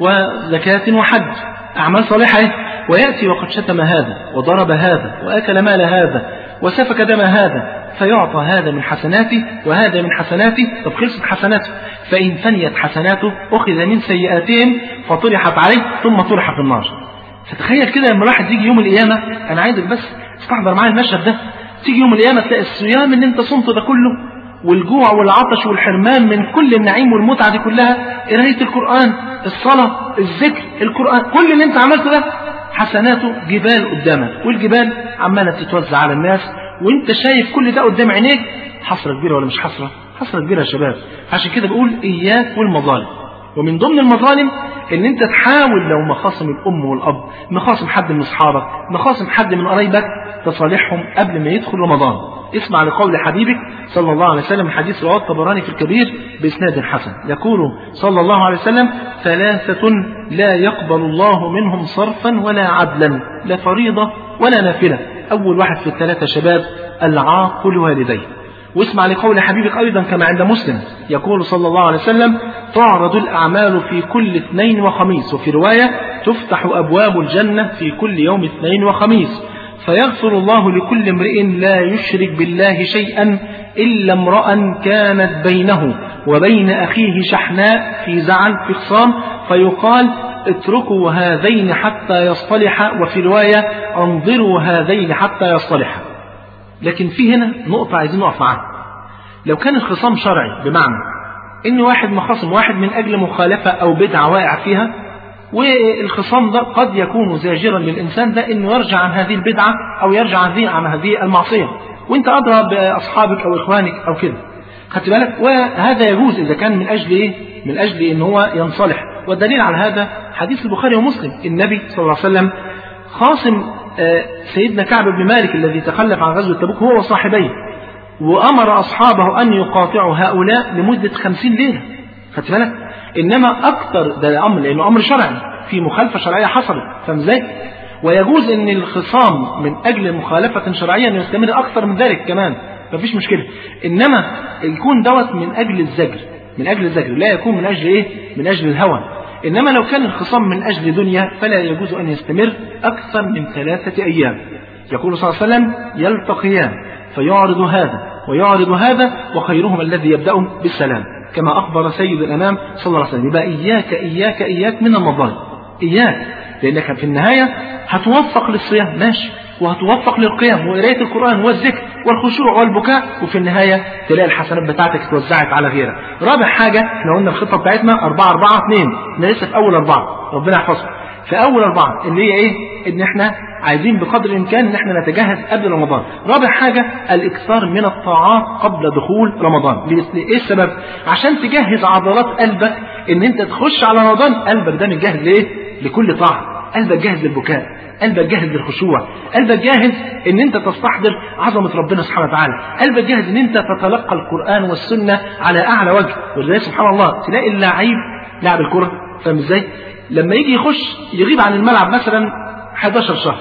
وزكاة وحج، أعمال صالحة، ويأتي وقد شتم هذا وضرب هذا وأكل مال هذا وسفك دم هذا، فيعطى هذا من حسناته وهذا من حسناته. طب خلصت حسناته، فإن فنيت حسناته أخذ من سيئاتهم فطرحت عليه ثم طرح في النار. فتخيل كده لما الواحد يجي يوم القيامة، أنا عايزك بس استحضر معايا المشهد ده، تيجي يوم القيامة تلاقي الصيام اللي انت صمته ده كله والجوع والعطش والحرمان من كل النعيم والمتعة دي كلها، قراية القرآن، الصلاة، الذكر، القرآن، كل اللي انت عملته ده حسناته جبال قدامك، والجبال عمالة تتوزع على الناس وانت شايف كل ده قدام عينيك. حسرة كبيرة ولا مش حسرة؟ حسرة كبيرة يا شباب. عشان كده بقول إياك والمظالم. ومن ضمن المظالم ان انت تحاول لو مخاصم الام والاب، مخاصم حد من اصحابك، مخاصم حد من قرايبك، تصالحهم قبل ما يدخل رمضان. اسمع لقول حبيبك صلى الله عليه وسلم، حديث رواه الطبراني في الكبير بإسناد حسن، يقول صلى الله عليه وسلم: ثلاثة لا يقبل الله منهم صرفا ولا عدلا، لا فريضة ولا نافلة. أول واحد في الثلاثة شباب العاق لوالديه. واسمع لقول حبيبك أيضا كما عند مسلم، يقول صلى الله عليه وسلم: تعرض الأعمال في كل اثنين وخميس، وفي رواية تفتح أبواب الجنة في كل يوم اثنين وخميس، فيغفر الله لكل امرئ لا يشرك بالله شيئا إلا امرأ كانت بينه وبين أخيه شحناء في زعل في خصام، فيقال: اتركوا هذين حتى يصطلحا، وفي رواية: انظروا هذين حتى يصطلحا. لكن في هنا نقطة عايزين نقف معاها. لو كان الخصام شرعي، بمعنى ان واحد مخاصم واحد من اجل مخالفة او بدعة واقع فيها، والخصام ده قد يكون زاجرا للإنسان ده انه يرجع عن هذه البدعة او يرجع عن هذه المعصية، وانت أدرى بأصحابك او اخوانك او كده، خدت بالك؟ وهذا يجوز اذا كان من اجل ايه؟ من اجل ان هو ينصلح. والدليل على هذا حديث البخاري ومسلم، النبي صلى الله عليه وسلم خاصم سيدنا كعب بن مالك الذي تخلف عن غزوة تبوك هو وصاحبيه، وأمر أصحابه أن يقاطعوا هؤلاء لمدة خمسين ليلة، خدت بالك؟ إنما أكثر ده أمر، لأنه أمر شرعي في مخالفة شرعية حصلت، فاهم ازاي؟ ويجوز أن الخصام من أجل مخالفة شرعية أن يستمر أكثر من ذلك كمان، مفيش مشكلة. إنما يكون دوت من أجل الزجر، من أجل الزجر، لا يكون من أجل إيه؟ من أجل الهوى. إنما لو كان الخصام من أجل دنيا فلا يجوز أن يستمر أكثر من ثلاثة أيام. يقول صلى الله عليه وسلم: يلتقيان فيعرض هذا ويعرض هذا وخيرهم الذي يبدأ بالسلام، كما أخبر سيد الأنام صلى الله عليه وسلم. يبقى إياك إياك إياك من المظالم، إياك، لأنك في النهاية هتوفق للصيام ماشي، وهتوفق للقيام وقراية القرآن والذكر والخشوع والبكاء، وفي النهاية تلاقي الحسنات بتاعتك اتوزعت على غيرك. رابع حاجة، احنا قلنا الخطة بتاعتنا أربعة أربعة اثنين، احنا لسه في أول أربعة، ربنا يحفظكم. في أول أربعة اللي هي إيه؟ إن إحنا عايزين بقدر الإمكان إن إحنا نتجهز قبل رمضان. رابع حاجة الإكثار من الطاعات قبل دخول رمضان. إيه السبب؟ عشان تجهز عضلات قلبك إن أنت تخش على رمضان قلبك ده متجهز لإيه؟ لكل طاعة. قلبك جاهز للبكاء، قلبك جاهز للخشوع، قلبك جاهز ان انت تستحضر عظمة ربنا سبحانه وتعالى، قلبك جاهز ان انت تتلقى القرآن والسنة على اعلى وجه. ولذلك سبحان الله تلاقي اللعيب لاعب الكرة، فاهم ازاي؟ لما يجي يخش يغيب عن الملعب مثلا احد عشر شهر،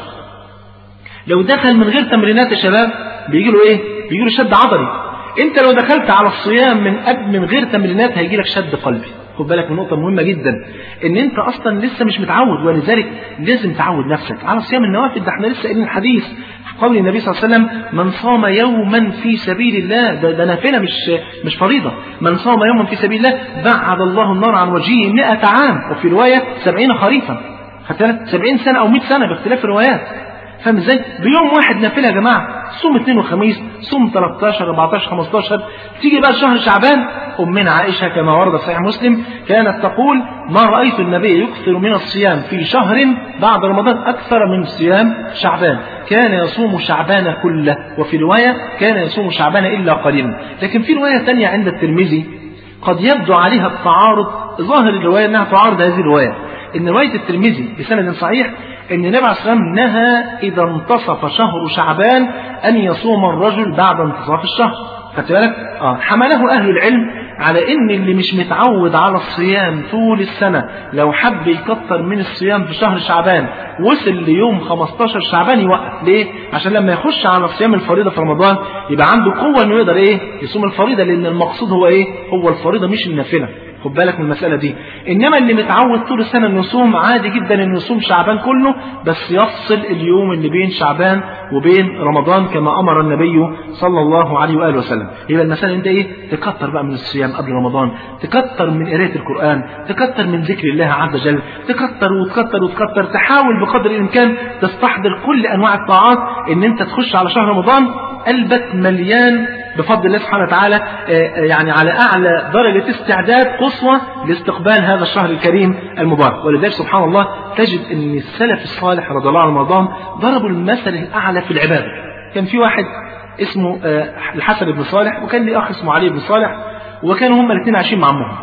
لو دخل من غير تمرينات يا شباب بيجي له ايه؟ بيجي له شد عضلي. انت لو دخلت على الصيام من قبل من غير تمرينات هيجي لك شد قلبي. خد بالك من نقطة مهمة جدا، ان انت اصلا لسه مش متعود، ولذلك لازم تعود نفسك على صيام النوافل. ده احنا لسه قايلين الحديث قول النبي صلى الله عليه وسلم من صام يوما في سبيل الله، ده, ده نافلة مش مش فريضة. من صام يوما في سبيل الله بعد الله النار عن وجهه مئة عام، وفي رواية سبعين خريفا، خدت سبعين سنة او مئة سنة باختلاف الروايات. فاهم ازاي؟ بيوم واحد نافله يا جماعه، صوم اثنين وخميس، صوم ثلاثة عشر أربعة عشر خمسة عشر. تيجي بقى شهر شعبان، امنا عائشه كما ورد في صحيح مسلم كانت تقول ما رايت النبي يكثر من الصيام في شهر بعد رمضان اكثر من صيام شعبان، كان يصوم شعبان كله، وفي روايه كان يصوم شعبان الا قليلا. لكن في روايه ثانيه عند الترمذي قد يبدو عليها التعارض، ظاهر الروايه انها تعارض هذه الروايه، ان روايه الترمذي بسند صحيح ان النبي عليه الصلاه والسلام نهى اذا انتصف شهر شعبان ان يصوم الرجل بعد انتصاف الشهر. خدت بالك؟ اه حمله اهل العلم على ان اللي مش متعود على الصيام طول السنه لو حب يكتر من الصيام في شهر شعبان وصل ليوم خمستاشر شعبان يوقف. ليه؟ عشان لما يخش على صيام الفريضه في رمضان يبقى عنده قوه انه يقدر ايه؟ يصوم الفريضه، لان المقصود هو ايه؟ هو الفريضه مش النافله. خد بالك من المسألة دي. إنما اللي متعود طول السنة إنه يصوم عادي جدا إنه يصوم شعبان كله، بس يفصل اليوم اللي بين شعبان وبين رمضان كما أمر النبي صلى الله عليه وآله وسلم. يبقى المسألة أنت إيه؟ تكتر بقى من الصيام قبل رمضان، تكتر من قراءة القرآن، تكتر من ذكر الله عز وجل، تكتر وتكتر وتكتر، تحاول بقدر الإمكان تستحضر كل أنواع الطاعات إن أنت تخش على شهر رمضان قلبك مليان بفضل الله سبحانه وتعالى يعني على أعلى درجة استعداد قصوى لاستقبال هذا الشهر الكريم المبارك. ولذلك سبحان الله تجد أن السلف الصالح رضي الله عنه رمضان ضربوا المثل الأعلى في العبادة. كان في واحد اسمه الحسن بن صالح، وكان لي أخ اسمه علي بن صالح، وكانوا هم الاثنين عايشين مع عمهم.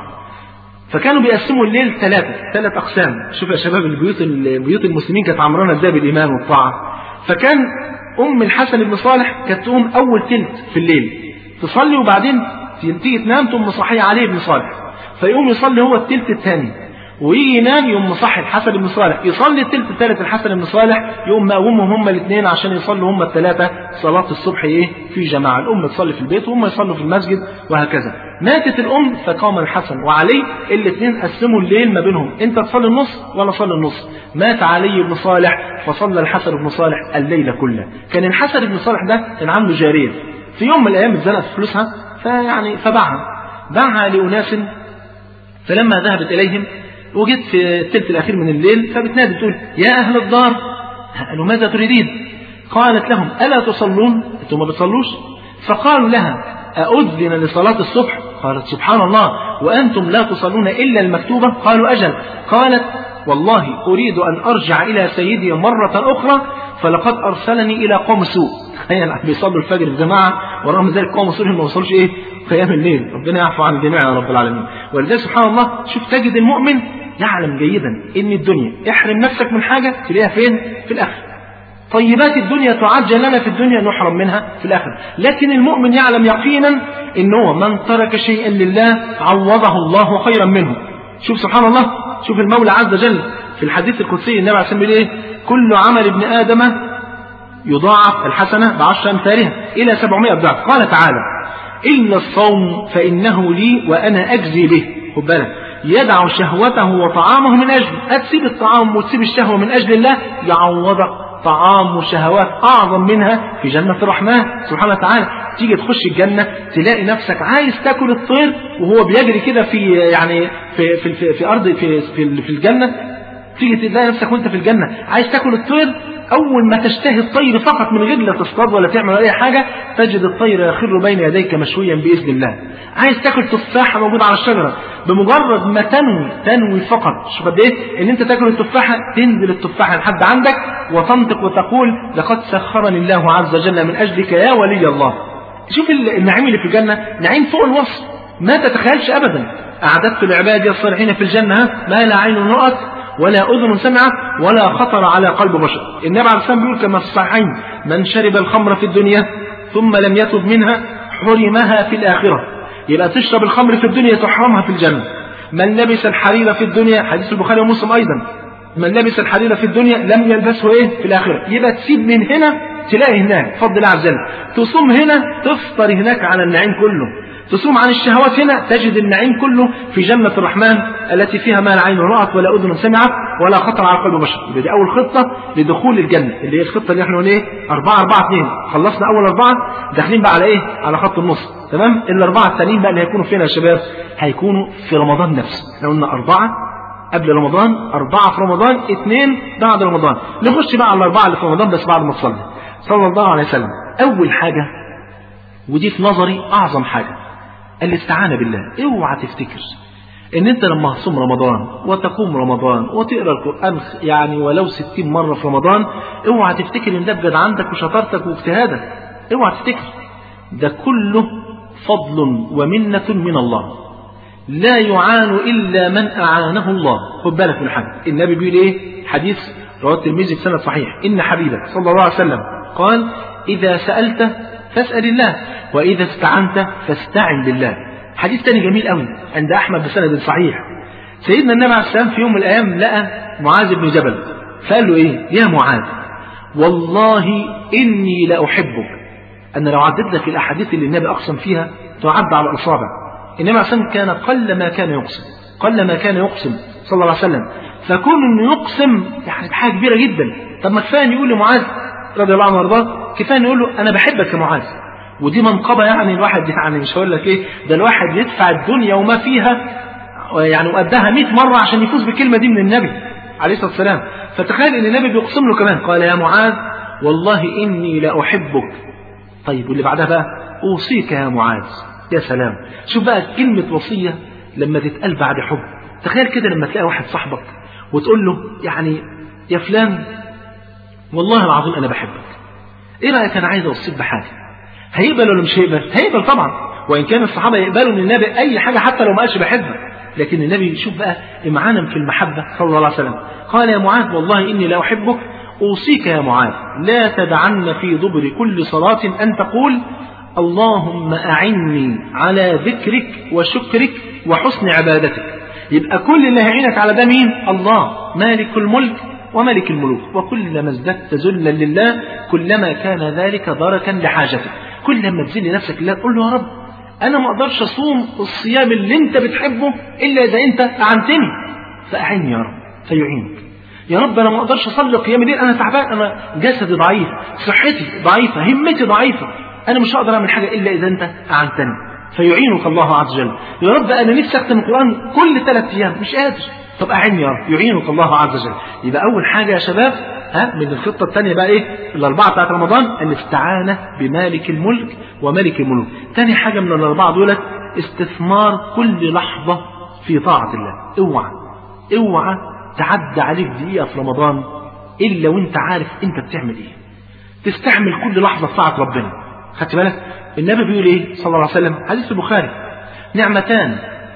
فكانوا بيقسموا الليل ثلاثة ثلاث أقسام. شوف يا شباب البيوت البيوت المسلمين كانت عمرانة ازاي بالإيمان والطاعة. فكان أم الحسن بن صالح كانت تقوم أول تلت في الليل تصلي، وبعدين تيجي تنام تقوم مصحي علي بن صالح، فيقوم يصلي هو التلت الثاني، ويجي ينام يقوم مصحي الحسن بن صالح يصلي التلت الثالث الحسن بن صالح، يقوم مقومهم هم الاثنين عشان يصلوا هم الثلاثة صلاة الصبح ايه في جماعة. الأم تصلي في البيت وهم يصلوا في المسجد وهكذا. ماتت الأم فقام الحسن وعلي الاثنين قسموا الليل ما بينهم، انت تصلي النص وانا اصلي النص. مات علي بن صالح فصلى الحسن بن صالح الليل كله. كان الحسن بن صالح ده كان عنده جارية، في يوم من الأيام اتزنقت في فلوسها فيعني فباعها باعها لأناس، فلما ذهبت إليهم وجدت في الثلث الأخير من الليل فبتنادي تقول يا أهل الدار، قالوا ماذا تريدين؟ قالت لهم ألا تصلون؟ أنتم ما بتصلوش؟ فقالوا لها أؤذن لصلاة الصبح؟ قالت سبحان الله وأنتم لا تصلون إلا المكتوبة؟ قالوا أجل. قالت والله أريد أن أرجع إلى سيدي مرة أخرى فلقد أرسلني إلى قوم سوء. تخيل بيصلوا الفجر الجماعة ورغم ذلك قوم سوء ما وصلوش إيه قيام الليل. ربنا يعفو عن الجميع يا رب العالمين. ولذلك سبحان الله شوف تجد المؤمن يعلم جيدا إن الدنيا احرم نفسك من حاجة تلاقيها فين؟ في الآخر. طيبات الدنيا تعجل لنا في الدنيا نحرم منها في الآخر. لكن المؤمن يعلم يقينا إن هو من ترك شيئا لله عوضه الله خيرا منه. شوف سبحان الله، شوف المولى عز وجل في الحديث القدسي النبي عليه الصلاة والسلام إيه؟ كل عمل ابن آدم يضاعف الحسنة بعشر أمثالها إلى سبعمائة ضعف. قال تعالى إلا الصوم فإنه لي وأنا أجزي به. خد بالك، يدع شهوته وطعامه من أجل، أتسيب الطعام وتسيب الشهوة من أجل الله يعوضك طعام وشهوات أعظم منها في جنة الرحمن سبحانه وتعالى. تيجي تخش الجنة تلاقي نفسك عايز تاكل الطير وهو بيجري كده في يعني في في في, في أرض في في, في الجنة. تيجي تلاقي نفسك وانت في الجنة عايز تاكل الطير أول ما تشتهي الطير فقط من غير لا تصطاد ولا تعمل أي حاجة تجد الطير يخر بين يديك مشويا بإذن الله. عايز تاكل تفاحة موجودة على الشجرة، بمجرد ما تنوي تنوي فقط، شوف قد إيه إن أنت تاكل التفاحة، تنزل التفاحة لحد عندك وتنطق وتقول لقد سخرني الله عز وجل من أجلك يا ولي الله. شوف النعيم اللي في الجنة نعيم فوق الوصف ما تتخيلش أبدا. أعددت لعبادي الصالحين في الجنة ما لا عين رأت ولا أذن سمعت ولا خطر على قلب بشر. النبي عليه الصلاة والسلام بيقول كما في الصحيحين من شرب الخمر في الدنيا ثم لم يتب منها حرمها في الآخرة. يبقى تشرب الخمر في الدنيا تحرمها في الجنة. من لبس الحرير في الدنيا، حديث البخاري ومسلم أيضا، من لبس الحرير في الدنيا لم يلبسه إيه في الآخرة. يبقى تسيب من هنا تلاقي هناك فضل الله عز وجل، تصوم هنا تفطر هناك على النعيم كله، تصوم عن الشهوات هنا تجد النعيم كله في جنة الرحمن التي فيها ما لا عين رأت ولا أذن سمعت ولا خطر على قلب بشر. يبقى دي أول خطة لدخول الجنة، اللي هي الخطة اللي احنا قلنا ايه أربعة أربعة اثنين. خلصنا أول أربعة، داخلين بقى على ايه على خط النص. تمام. الأربعة التانيين بقى اللي هيكونوا فين يا شباب؟ هيكونوا في رمضان نفسه. احنا قلنا أربعة قبل رمضان، أربعة في رمضان، اثنين بعد رمضان. نخش بقى على الأربعة اللي في رمضان بس بعد ما تصلي صلى الله عليه وسلم. أول حاجة ودي في نظري أعظم حاجة الاستعانة بالله. اوعى تفتكر ان انت لما تصوم رمضان وتقوم رمضان وتقرأ القرآن يعني ولو ستين مرة في رمضان، اوعى تفتكر ان ده بجد عندك وشطارتك واجتهادك. اوعى تفتكر، ده كله فضل ومنة من الله، لا يعان إلا من أعانه الله. خد بالك من حاجة، النبي بيقول ايه؟ حديث رواه الترمذي بسند صحيح، إن حبيبك صلى الله عليه وسلم قال إذا سألت فاسأل الله وإذا استعنت فاستعن بالله. حديث تاني جميل قوي عند أحمد بسند صحيح. سيدنا النبي عليه السلام في يوم من الأيام لقى معاذ بن جبل فقال له إيه؟ يا معاذ والله إني لأحبك. أنا لو عدت لك الأحاديث اللي النبي أقسم فيها تعد على الأصابع. النبي عليه السلام كان قل ما كان يقسم قل ما كان يقسم صلى الله عليه وسلم، فكون إنه يقسم يعني بحاجة كبيرة جدا. طب ما كفاية يقول لمعاذ رضي الله عنه وارضاه، كفاية يقول له أنا بحبك يا معاذ. ودي منقبة يعني الواحد يعني مش هقول لك ايه، ده الواحد يدفع الدنيا وما فيها يعني وقدها مئة مرة عشان يفوز بالكلمة دي من النبي عليه الصلاة والسلام. فتخيل ان النبي بيقسم له كمان، قال يا معاذ والله إني لأحبك. طيب واللي بعدها بقى أوصيك يا معاذ. يا سلام، شوف بقى كلمة وصية لما تتقال بعد حب. تخيل كده لما تلاقي واحد صاحبك وتقول له يعني يا فلان والله العظيم أنا بحبك، ايه رأيك أنا عايز أوصيك بحاجة؟ هيقبل ولا مش هيقبل؟ هيقبل طبعا. وإن كان الصحابة يقبلوا من النبي أي حاجة حتى لو ما قالش بحبك، لكن النبي شوف بقى إمعانا في المحبة صلى الله عليه وسلم. قال يا معاذ والله إني لا أحبك أوصيك يا معاذ لا تدعن في دبر كل صلاة أن تقول اللهم أعني على ذكرك وشكرك وحسن عبادتك. يبقى كل اللي هيعينك على ده مين؟ الله مالك الملك وملك الملوك. وكلما ازددت ذلا لله كلما كان ذلك دركا لحاجتك. كل لما تذل نفسك لله قل له يا رب أنا ما أقدرش أصوم الصيام اللي أنت بتحبه إلا إذا أنت أعنتني، فأعني يا رب فيعينك. يا رب أنا ما أقدرش أصلي قيام الليل، أنا تعبان، أنا جسدي ضعيف، صحتي ضعيفة، همتي ضعيفة، أنا مش هقدر أعمل حاجة إلا إذا أنت أعنتني، فيعينك الله عز وجل. يا رب أنا نفسي أختم القرآن كل ثلاث أيام مش قادر، طب أعني يا رب، يعينك الله عز وجل. يبقى أول حاجة يا شباب ها من الخطة الثانية بقى إيه؟ الأربعة بتاعت رمضان الاستعانة بمالك الملك وملك الملوك. ثاني حاجة من الأربعة دولت استثمار كل لحظة في طاعة الله. اوعى اوعى تعدى عليك دقيقة في رمضان إلا وانت عارف انت بتعمل ايه. تستعمل كل لحظة في طاعة ربنا. خدت بالك النبي بيقول ايه صلى الله عليه وسلم؟ حديث البخاري نعمتان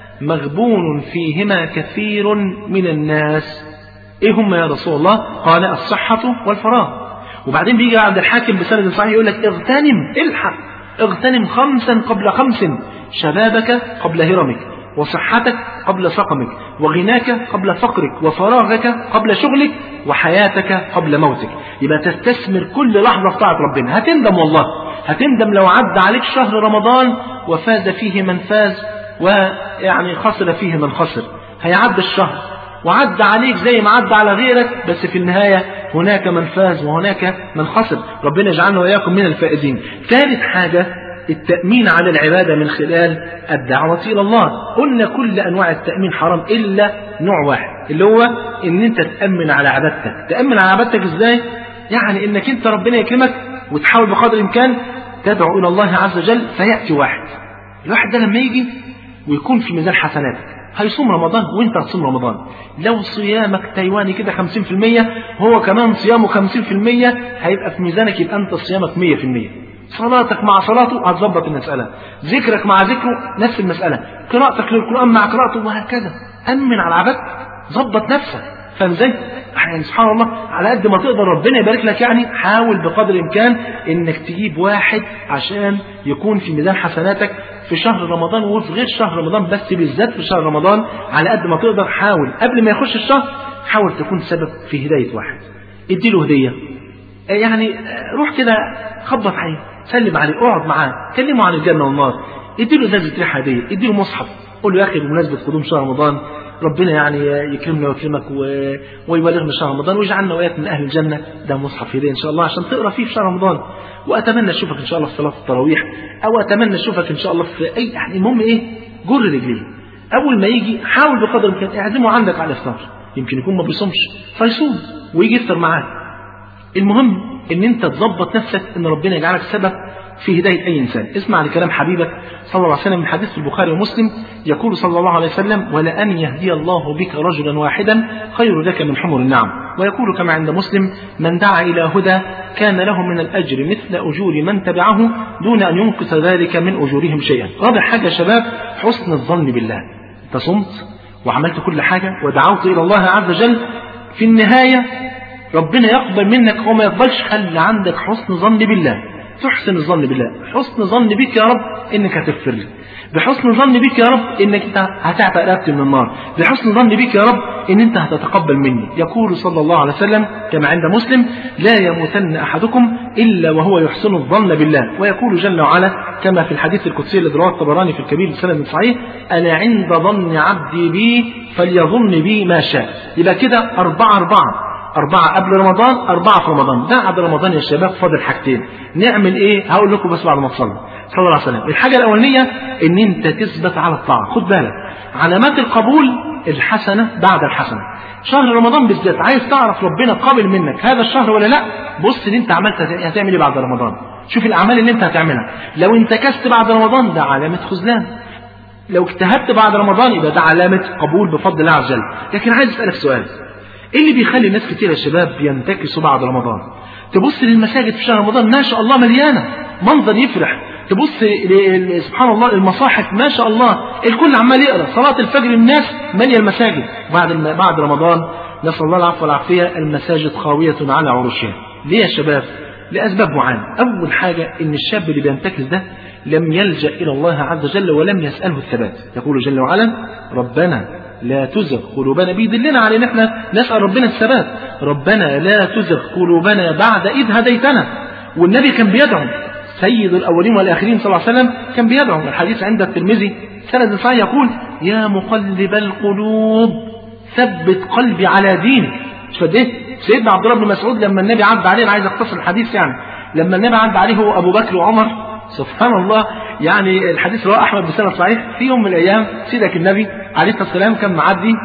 مغبون فيهما كثير من الناس. ايه هم يا رسول الله؟ قال الصحة والفراغ. وبعدين بيجي عند الحاكم بسند صحيح يقول لك اغتنم الحق اغتنم خمسا قبل خمس، شبابك قبل هرمك، وصحتك قبل سقمك، وغناك قبل فقرك، وفراغك قبل شغلك، وحياتك قبل موتك. يبقى تستثمر كل لحظة في طاعة ربنا. هتندم والله، هتندم لو عدى عليك شهر رمضان وفاز فيه من فاز ويعني خسر فيه من خسر. هيعدي الشهر وعدى عليك زي ما عدى على غيرك، بس في النهاية هناك من فاز وهناك من خسر. ربنا يجعلنا وإياكم من الفائزين. ثالث حاجة التأمين على العبادة من خلال الدعوة إلى الله. قلنا كل أنواع التأمين حرام إلا نوع واحد اللي هو إن أنت تأمن على عبادتك. تأمن على عبادتك إزاي؟ يعني انك انت ربنا يكرمك وتحاول بقدر الامكان تدعو الى الله عز وجل فيأتي واحد. الواحد ده لما يجي ويكون في ميزان حسناتك هيصوم رمضان وانت هتصوم رمضان، لو صيامك تايواني كده خمسين في المية هو كمان صيامه خمسين في المية هيبقى في ميزانك، يبقى انت صيامك مية في المية. صلاتك مع صلاته هتظبط المسألة، ذكرك مع ذكره نفس المسألة، قراءتك للقرآن مع قراءته وهكذا. أمن على عبادتك، ظبط نفسك. فاهم ازاي؟ يعني سبحان الله على قد ما تقدر ربنا يبارك لك، يعني حاول بقدر الامكان انك تجيب واحد عشان يكون في ميزان حسناتك في شهر رمضان وفي غير شهر رمضان، بس بالذات في شهر رمضان على قد ما تقدر حاول قبل ما يخش الشهر حاول تكون سبب في هداية واحد. اديله هدية، يعني روح كده خبط عليه، سلم عليه، اقعد معاه، كلمه عن الجنة والنار، اديله ازازة ريحة هدية، اديله مصحف، قول له يا اخي بمناسبة قدوم شهر رمضان ربنا يعني يكرمنا ويكرمك ويبلغنا شهر رمضان ويجعلنا وإياك من أهل الجنة، ده مصحف هدية إن شاء الله عشان تقرأ فيه في شهر رمضان. وأتمنى أشوفك إن شاء الله في صلاة التراويح، أو أتمنى أشوفك إن شاء الله في أي، يعني المهم إيه، جر رجليه. أول ما يجي حاول بقدر الإمكان اعزمه عندك على الإفطار، يمكن يكون ما بيصومش فيصوم ويجي يفطر معاك. المهم إن أنت تظبط نفسك إن ربنا يجعلك سبب في هداية أي إنسان. اسمع لكلام حبيبك صلى الله عليه وسلم من حديث في البخاري ومسلم، يقول صلى الله عليه وسلم: ولأن يهدي الله بك رجلا واحدا خير لك من حمر النعم. ويقول كما عند مسلم: من دعا إلى هدى كان له من الأجر مثل أجور من تبعه دون أن ينقص ذلك من أجورهم شيئا. رابع حاجة يا شباب حسن الظن بالله. أنت صمت وعملت كل حاجة ودعوت إلى الله عز وجل، في النهاية ربنا يقبل منك وما يقبلش. خلي عندك حسن ظن بالله، تحسن الظن بالله، حسن ظن بك يا رب انك هتغفر لي، بحسن ظن بك يا رب انك انت هتعتق رقبتي من النار، بحسن ظن بك يا رب ان انت هتتقبل مني. يقول صلى الله عليه وسلم كما عند مسلم: لا يموتن احدكم الا وهو يحسن الظن بالله. ويقول جل وعلا كما في الحديث القدسي الذي رواه الطبراني في الكبير بسند صحيح: انا عند ظن عبدي بي فليظن بي ما شاء. يبقى كده أربعة أربعة أربعة قبل رمضان، أربعة في رمضان. بعد رمضان يا شباب فاضل حاجتين، نعمل إيه؟ هقول لكم بس بعد ما تصلي صلى الله عليه وسلم. الحاجة الأولانية إن أنت تثبت على الطاعة. خد بالك علامات القبول الحسنة بعد الحسنة. شهر رمضان بالذات عايز تعرف ربنا قابل منك هذا الشهر ولا لا، بص اللي أنت عملت هتعمل إيه بعد رمضان. شوف الأعمال اللي أنت هتعملها. لو انتكست بعد رمضان ده علامة خذلان، لو اجتهدت بعد رمضان يبقى ده علامة قبول بفضل الله عز وجل. لكن عايز أسألك سؤال، ايه اللي بيخلي الناس كتير يا شباب ينتكسوا بعد رمضان؟ تبص للمساجد في شهر رمضان ما شاء الله مليانه، منظر يفرح. تبص سبحان الله المصاحف ما شاء الله الكل عمال يقرا، صلاه الفجر الناس ماليه المساجد. بعد بعد رمضان نسال الله العفو والعافيه المساجد خاويه على عروشها. ليه يا شباب؟ لاسباب معينه. اول حاجه ان الشاب اللي بينتكس ده لم يلجأ الى الله عز وجل ولم يسأله الثبات. يقول جل وعلا: ربنا لا تزغ قلوبنا، بيدلنا على ان احنا نسأل ربنا الثبات. ربنا لا تزغ قلوبنا بعد إذ هديتنا. والنبي كان بيدعو، سيد الأولين والآخرين صلى الله عليه وسلم كان بيدعو. الحديث عند الترمذي سند صحيح يقول: يا مقلب القلوب ثبت قلبي على دينك. مش قد ايه؟ سيدنا عبد الله بن مسعود لما النبي عدى عليه، انا عايز اختصر الحديث يعني، لما النبي عدى عليه هو ابو بكر وعمر، سبحان الله يعني الحديث رواه احمد بسند صحيح، في يوم من الايام سيدك النبي عليه الصلاه والسلام كان معدي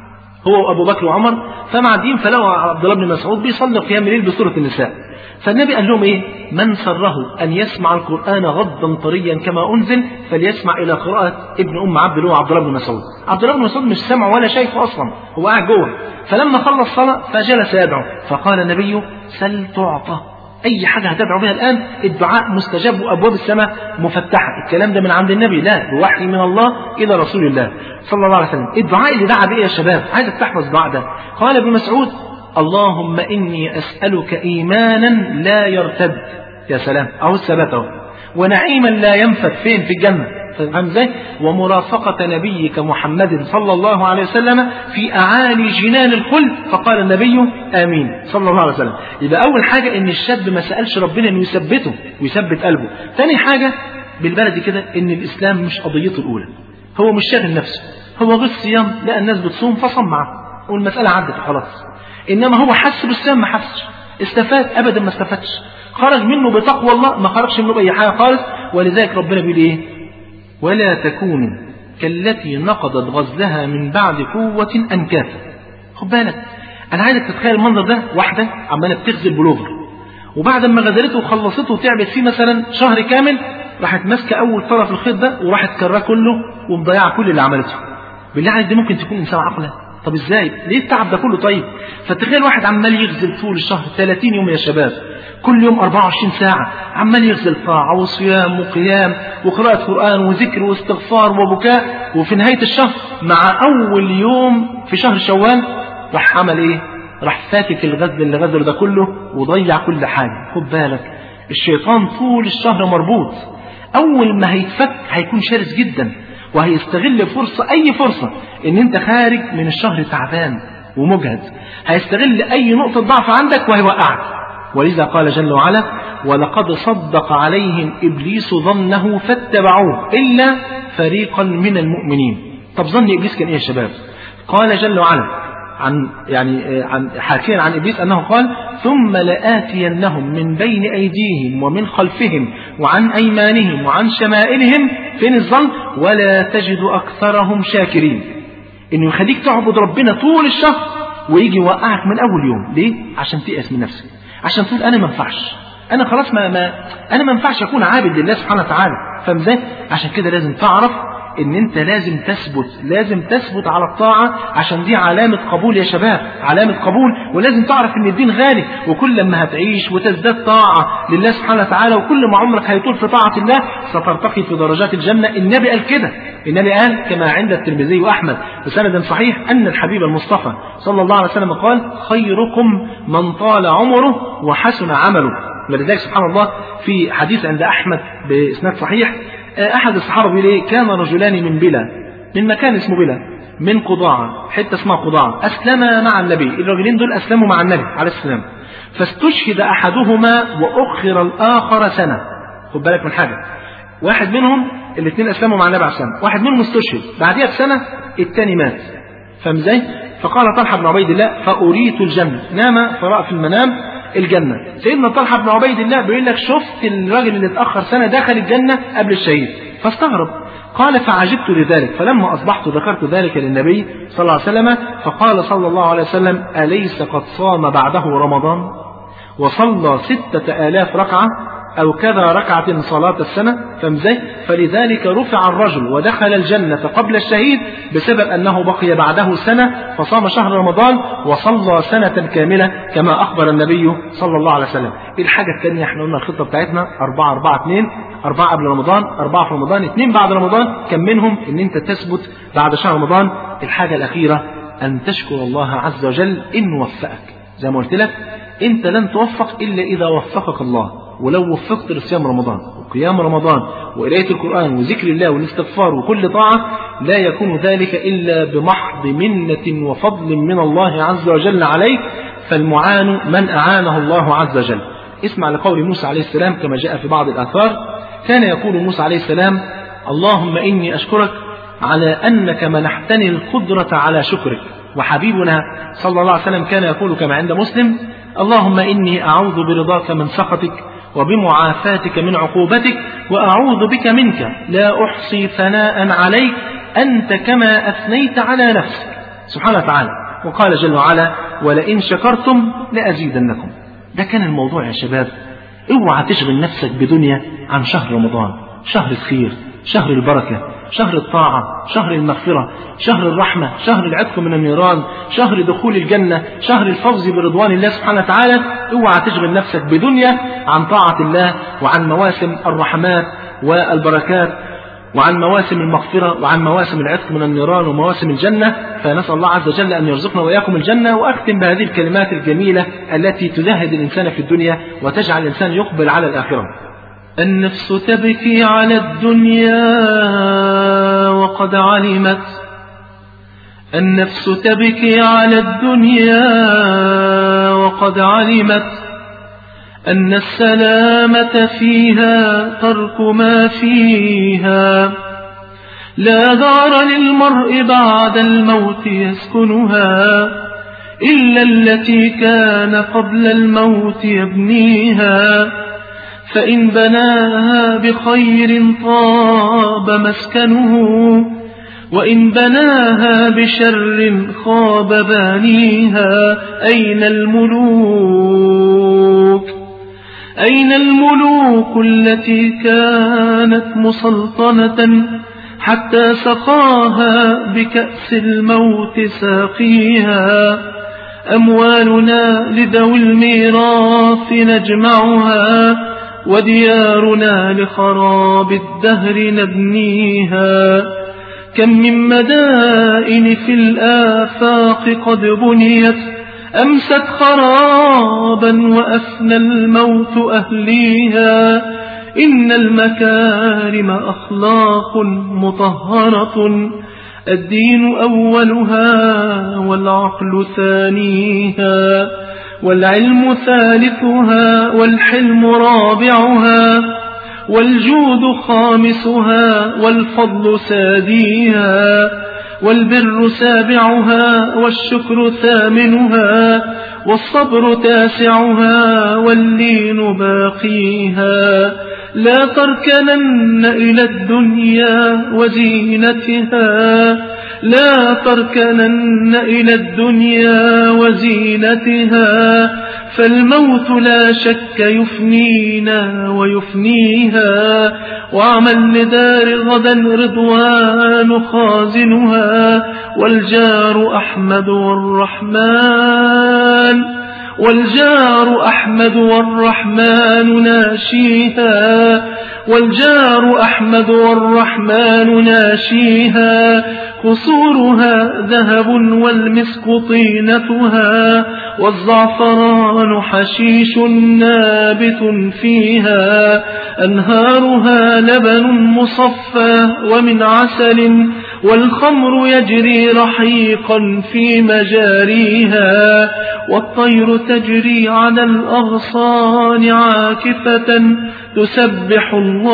هو وابو بكر وعمر، فمعديين فلقوا عبد الله بن مسعود بيصلي قيام الليل بسوره النساء. فالنبي قال لهم ايه؟ من سره ان يسمع القران غضا طريا كما انزل فليسمع الى قراءه ابن ام عبد الله عبد الله بن مسعود. عبد الله بن مسعود مش سامعه ولا شايفه اصلا، هو قاعد جوه. فلما خلص صلاه فجلس يدعو، فقال النبي: سل تعطى. اي حاجه هتدعو بها الان الدعاء مستجاب وابواب السماء مفتحه. الكلام ده من عند النبي، لا بوحي من الله الى رسول الله صلى الله عليه وسلم. الدعاء اللي دعا بيه يا شباب عايزك تحفظ الدعاء ده. قال ابن مسعود: اللهم اني اسالك ايمانا لا يرتد. يا سلام، اهو الثبات اهو. ونعيما لا ينفد، فين؟ في الجنه. فاهم ازاي؟ ومرافقة نبيك محمد صلى الله عليه وسلم في أعالي جنان الخلد. فقال النبي: آمين صلى الله عليه وسلم. يبقى أول حاجة إن الشاب ما سألش ربنا إنه يثبته ويثبت قلبه. ثاني حاجة بالبلد كده إن الإسلام مش قضيته الأولى، هو مش شاغل نفسه، هو غير صيام، لا الناس بتصوم فصم معه والمسألة عدت خلاص. إنما هو حس بالصيام ما حسش، استفاد أبدا ما استفادش، خرج منه بتقوى الله ما خرجش منه بأي حاجة خالص. ولذلك ربنا بيقول إيه؟ ولا تكونوا كالتي نقضت غزلها من بعد قوة أنكاثا. خد بالك أنا عايزك تتخيل المنظر ده، واحدة عمالة بتغزل بلوفر، وبعد ما غزلته وخلصته وتعبت فيه مثلا شهر كامل، راحت ماسكة أول طرف الخيط ده وراحت كراه كله ومضيعة كل اللي عملته. بالله عليك دي ممكن تكون إنسان عقله؟ طب إزاي؟ ليه التعب ده كله؟ طيب فتخيل واحد عمال يغزل طول الشهر ثلاثين يوم يا شباب، كل يوم أربعة وعشرين ساعة عمال يغزل طاعة وصيام وقيام وقراءة قرآن وذكر واستغفار وبكاء، وفي نهاية الشهر مع أول يوم في شهر شوال راح عمل إيه؟ راح فاتك الغزل اللي غزله ده كله وضيع كل حاجة. خد بالك الشيطان طول الشهر مربوط، أول ما هيتفك هيكون شرس جدا وهيستغل فرصة، أي فرصة إن أنت خارج من الشهر تعبان ومجهد، هيستغل أي نقطة ضعف عندك وهيوقعك. ولذا قال جل وعلا: ولقد صدق عليهم إبليس ظنه فاتبعوه إلا فريقا من المؤمنين. طب ظن إبليس كان إيه يا شباب؟ قال جل وعلا عن يعني عن حاكيا عن إبليس أنه قال: ثم لآتينهم من بين أيديهم ومن خلفهم وعن أيمانهم وعن شمائلهم. فين الظن؟ ولا تجد أكثرهم شاكرين. إنه يخليك تعبد ربنا طول الشهر ويجي يوقعك من أول يوم. ليه؟ عشان تيأس من نفسك، عشان تقول أنا ما ينفعش، أنا خلاص ما, ما أنا ما ينفعش أكون عابد لله سبحانه وتعالى. فاهم ازاي؟ عشان كده لازم تعرف ان انت لازم تثبت، لازم تثبت على الطاعة، عشان دي علامة قبول يا شباب، علامة قبول. ولازم تعرف ان الدين غالي، وكل ما هتعيش وتزداد طاعة لله سبحانه وتعالى، وكل ما عمرك هيطول في طاعة الله سترتقي في درجات الجنة. النبي قال كده، النبي قال كما عند الترمذي وأحمد بسند صحيح أن الحبيب المصطفى صلى الله عليه وسلم قال: خيركم من طال عمره وحسن عمله. ولذلك سبحان الله في حديث عند أحمد بإسناد صحيح، أحد الصحابة بيقول إيه: كان رجلان من بلا، من مكان اسمه بلا، من قضاعة، حتة اسمها قضاعة، أسلما مع النبي. الرجلين دول أسلموا مع النبي عليه السلام، فاستشهد أحدهما وأخر الآخر سنة. خد بالك من حاجة، واحد منهم، الاثنين أسلموا مع النبي عليه السلام، واحد منهم استشهد بعديها بسنة، الثاني مات. فاهم ازاي؟ فقال طلحة بن عبيد الله: فأريت الجنة. نام فرأى في المنام الجنة. سيدنا طلحة بن عبيد الله بيقول لك: شفت الراجل اللي اتأخر سنة دخل الجنة قبل الشهيد. فاستغرب، قال: فعجبت لذلك، فلما أصبحت ذكرت ذلك للنبي صلى الله عليه وسلم، فقال صلى الله عليه وسلم: أليس قد صام بعده رمضان وصلى ستة آلاف ركعة أو كذا ركعة صلاة السنة؟ فمزاي؟ فلذلك رفع الرجل ودخل الجنة قبل الشهيد بسبب أنه بقي بعده سنة فصام شهر رمضان وصلى سنة كاملة كما أخبر النبي صلى الله عليه وسلم. الحاجة الثانية، احنا قلنا الخطة بتاعتنا أربعة أربعة اثنين، أربعة قبل رمضان، أربعة في رمضان، اثنين بعد رمضان. كم منهم إن أنت تثبت بعد شهر رمضان. الحاجة الأخيرة أن تشكر الله عز وجل إن وفقك. زي ما قلت لك، أنت لن توفق إلا إذا وفقك الله. ولو وفقت لصيام رمضان وقيام رمضان وقراءة القرآن وذكر الله والاستغفار وكل طاعة، لا يكون ذلك إلا بمحض منة وفضل من الله عز وجل عليك، فالمعان من أعانه الله عز وجل. اسمع لقول موسى عليه السلام كما جاء في بعض الآثار، كان يقول موسى عليه السلام: اللهم إني أشكرك على أنك منحتني القدرة على شكرك. وحبيبنا صلى الله عليه وسلم كان يقول كما عند مسلم: اللهم إني أعوذ برضاك من سخطك وبمعافاتك من عقوبتك وأعوذ بك منك لا أحصي ثناء عليك أنت كما أثنيت على نفسك سبحانه وتعالى. وقال جل وعلا: ولئن شكرتم لأزيدنكم. ده كان الموضوع يا شباب. اوعى تشغل نفسك بدنيا عن شهر رمضان، شهر الخير، شهر البركة، شهر الطاعة، شهر المغفرة، شهر الرحمة، شهر العتق من النيران، شهر دخول الجنة، شهر الفوز برضوان الله سبحانه وتعالى. اوعى تشغل نفسك بدنيا عن طاعة الله وعن مواسم الرحمات والبركات وعن مواسم المغفرة وعن مواسم العتق من النيران ومواسم الجنة. فنسأل الله عز وجل أن يرزقنا وإياكم الجنة. وأختم بهذه الكلمات الجميلة التي تزهد الإنسان في الدنيا وتجعل الإنسان يقبل على الآخرة: النفس تبكي على الدنيا وقد علمت، النفس تبكي على الدنيا وقد علمت أن السلامة فيها ترك ما فيها، لا دار للمرء بعد الموت يسكنها إلا التي كان قبل الموت يبنيها، فإن بناها بخير طاب مسكنه وإن بناها بشر خاب بانيها. أين الملوك أين الملوك التي كانت مسلطنة حتى سقاها بكأس الموت ساقيها؟ أموالنا لذوي الميراث نجمعها، وديارنا لخراب الدهر نبنيها. كم من مدائن في الآفاق قد بنيت أمست خرابا وأفنى الموت أهليها. إن المكارم أخلاق مطهرة، الدين أولها والعقل ثانيها، والعلم ثالثها والحلم رابعها، والجود خامسها والفضل ساديها، والبر سابعها والشكر ثامنها، والصبر تاسعها واللين باقيها. لا تركنن إلى الدنيا وزينتها، لا تركنن إلى الدنيا وزينتها، فالموت لا شك يفنينا ويفنيها. واعمل لدار غدا رضوان خازنها، والجار أحمد والرحمن والجار أحمد والرحمن ناشيها، والجار أحمد والرحمن ناشيها. قصورها ذهب والمسك طينتها، والزعفران حشيش نابت فيها. أنهارها لبن مصفى ومن عسل، والخمر يجري رحيقا في مجاريها. والطير تجري على الأغصان عاكفة تسبح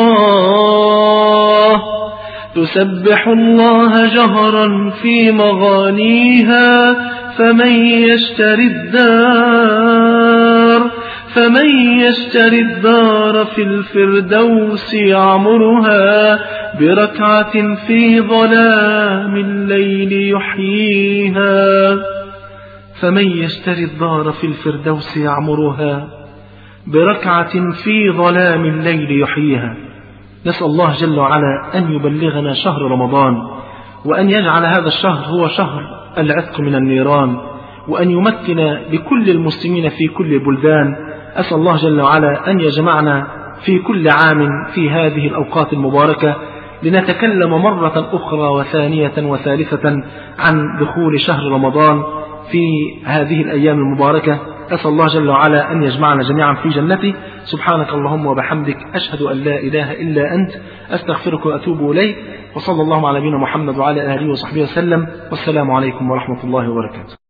الله تسبح الله جهرا في مغانيها. فمن يشتري الدار فمن يشتري الدار في الفردوس يعمرها، بركعة في ظلام الليل يحييها. فمن يشتري الدار في الفردوس يعمرها، بركعة في ظلام الليل يحييها. نسأل الله جل وعلا أن يبلغنا شهر رمضان، وأن يجعل هذا الشهر هو شهر العتق من النيران، وأن يمكن بكل المسلمين في كل البلدان. أسأل الله جل وعلا أن يجمعنا في كل عام في هذه الأوقات المباركة لنتكلم مرة أخرى وثانية وثالثة عن دخول شهر رمضان في هذه الأيام المباركة. أسأل الله جل وعلا أن يجمعنا جميعا في جنته. سبحانك اللهم وبحمدك، أشهد أن لا إله إلا أنت، أستغفرك وأتوب إليك. وصلى الله على نبينا محمد وعلى آله وصحبه وسلم، والسلام عليكم ورحمة الله وبركاته.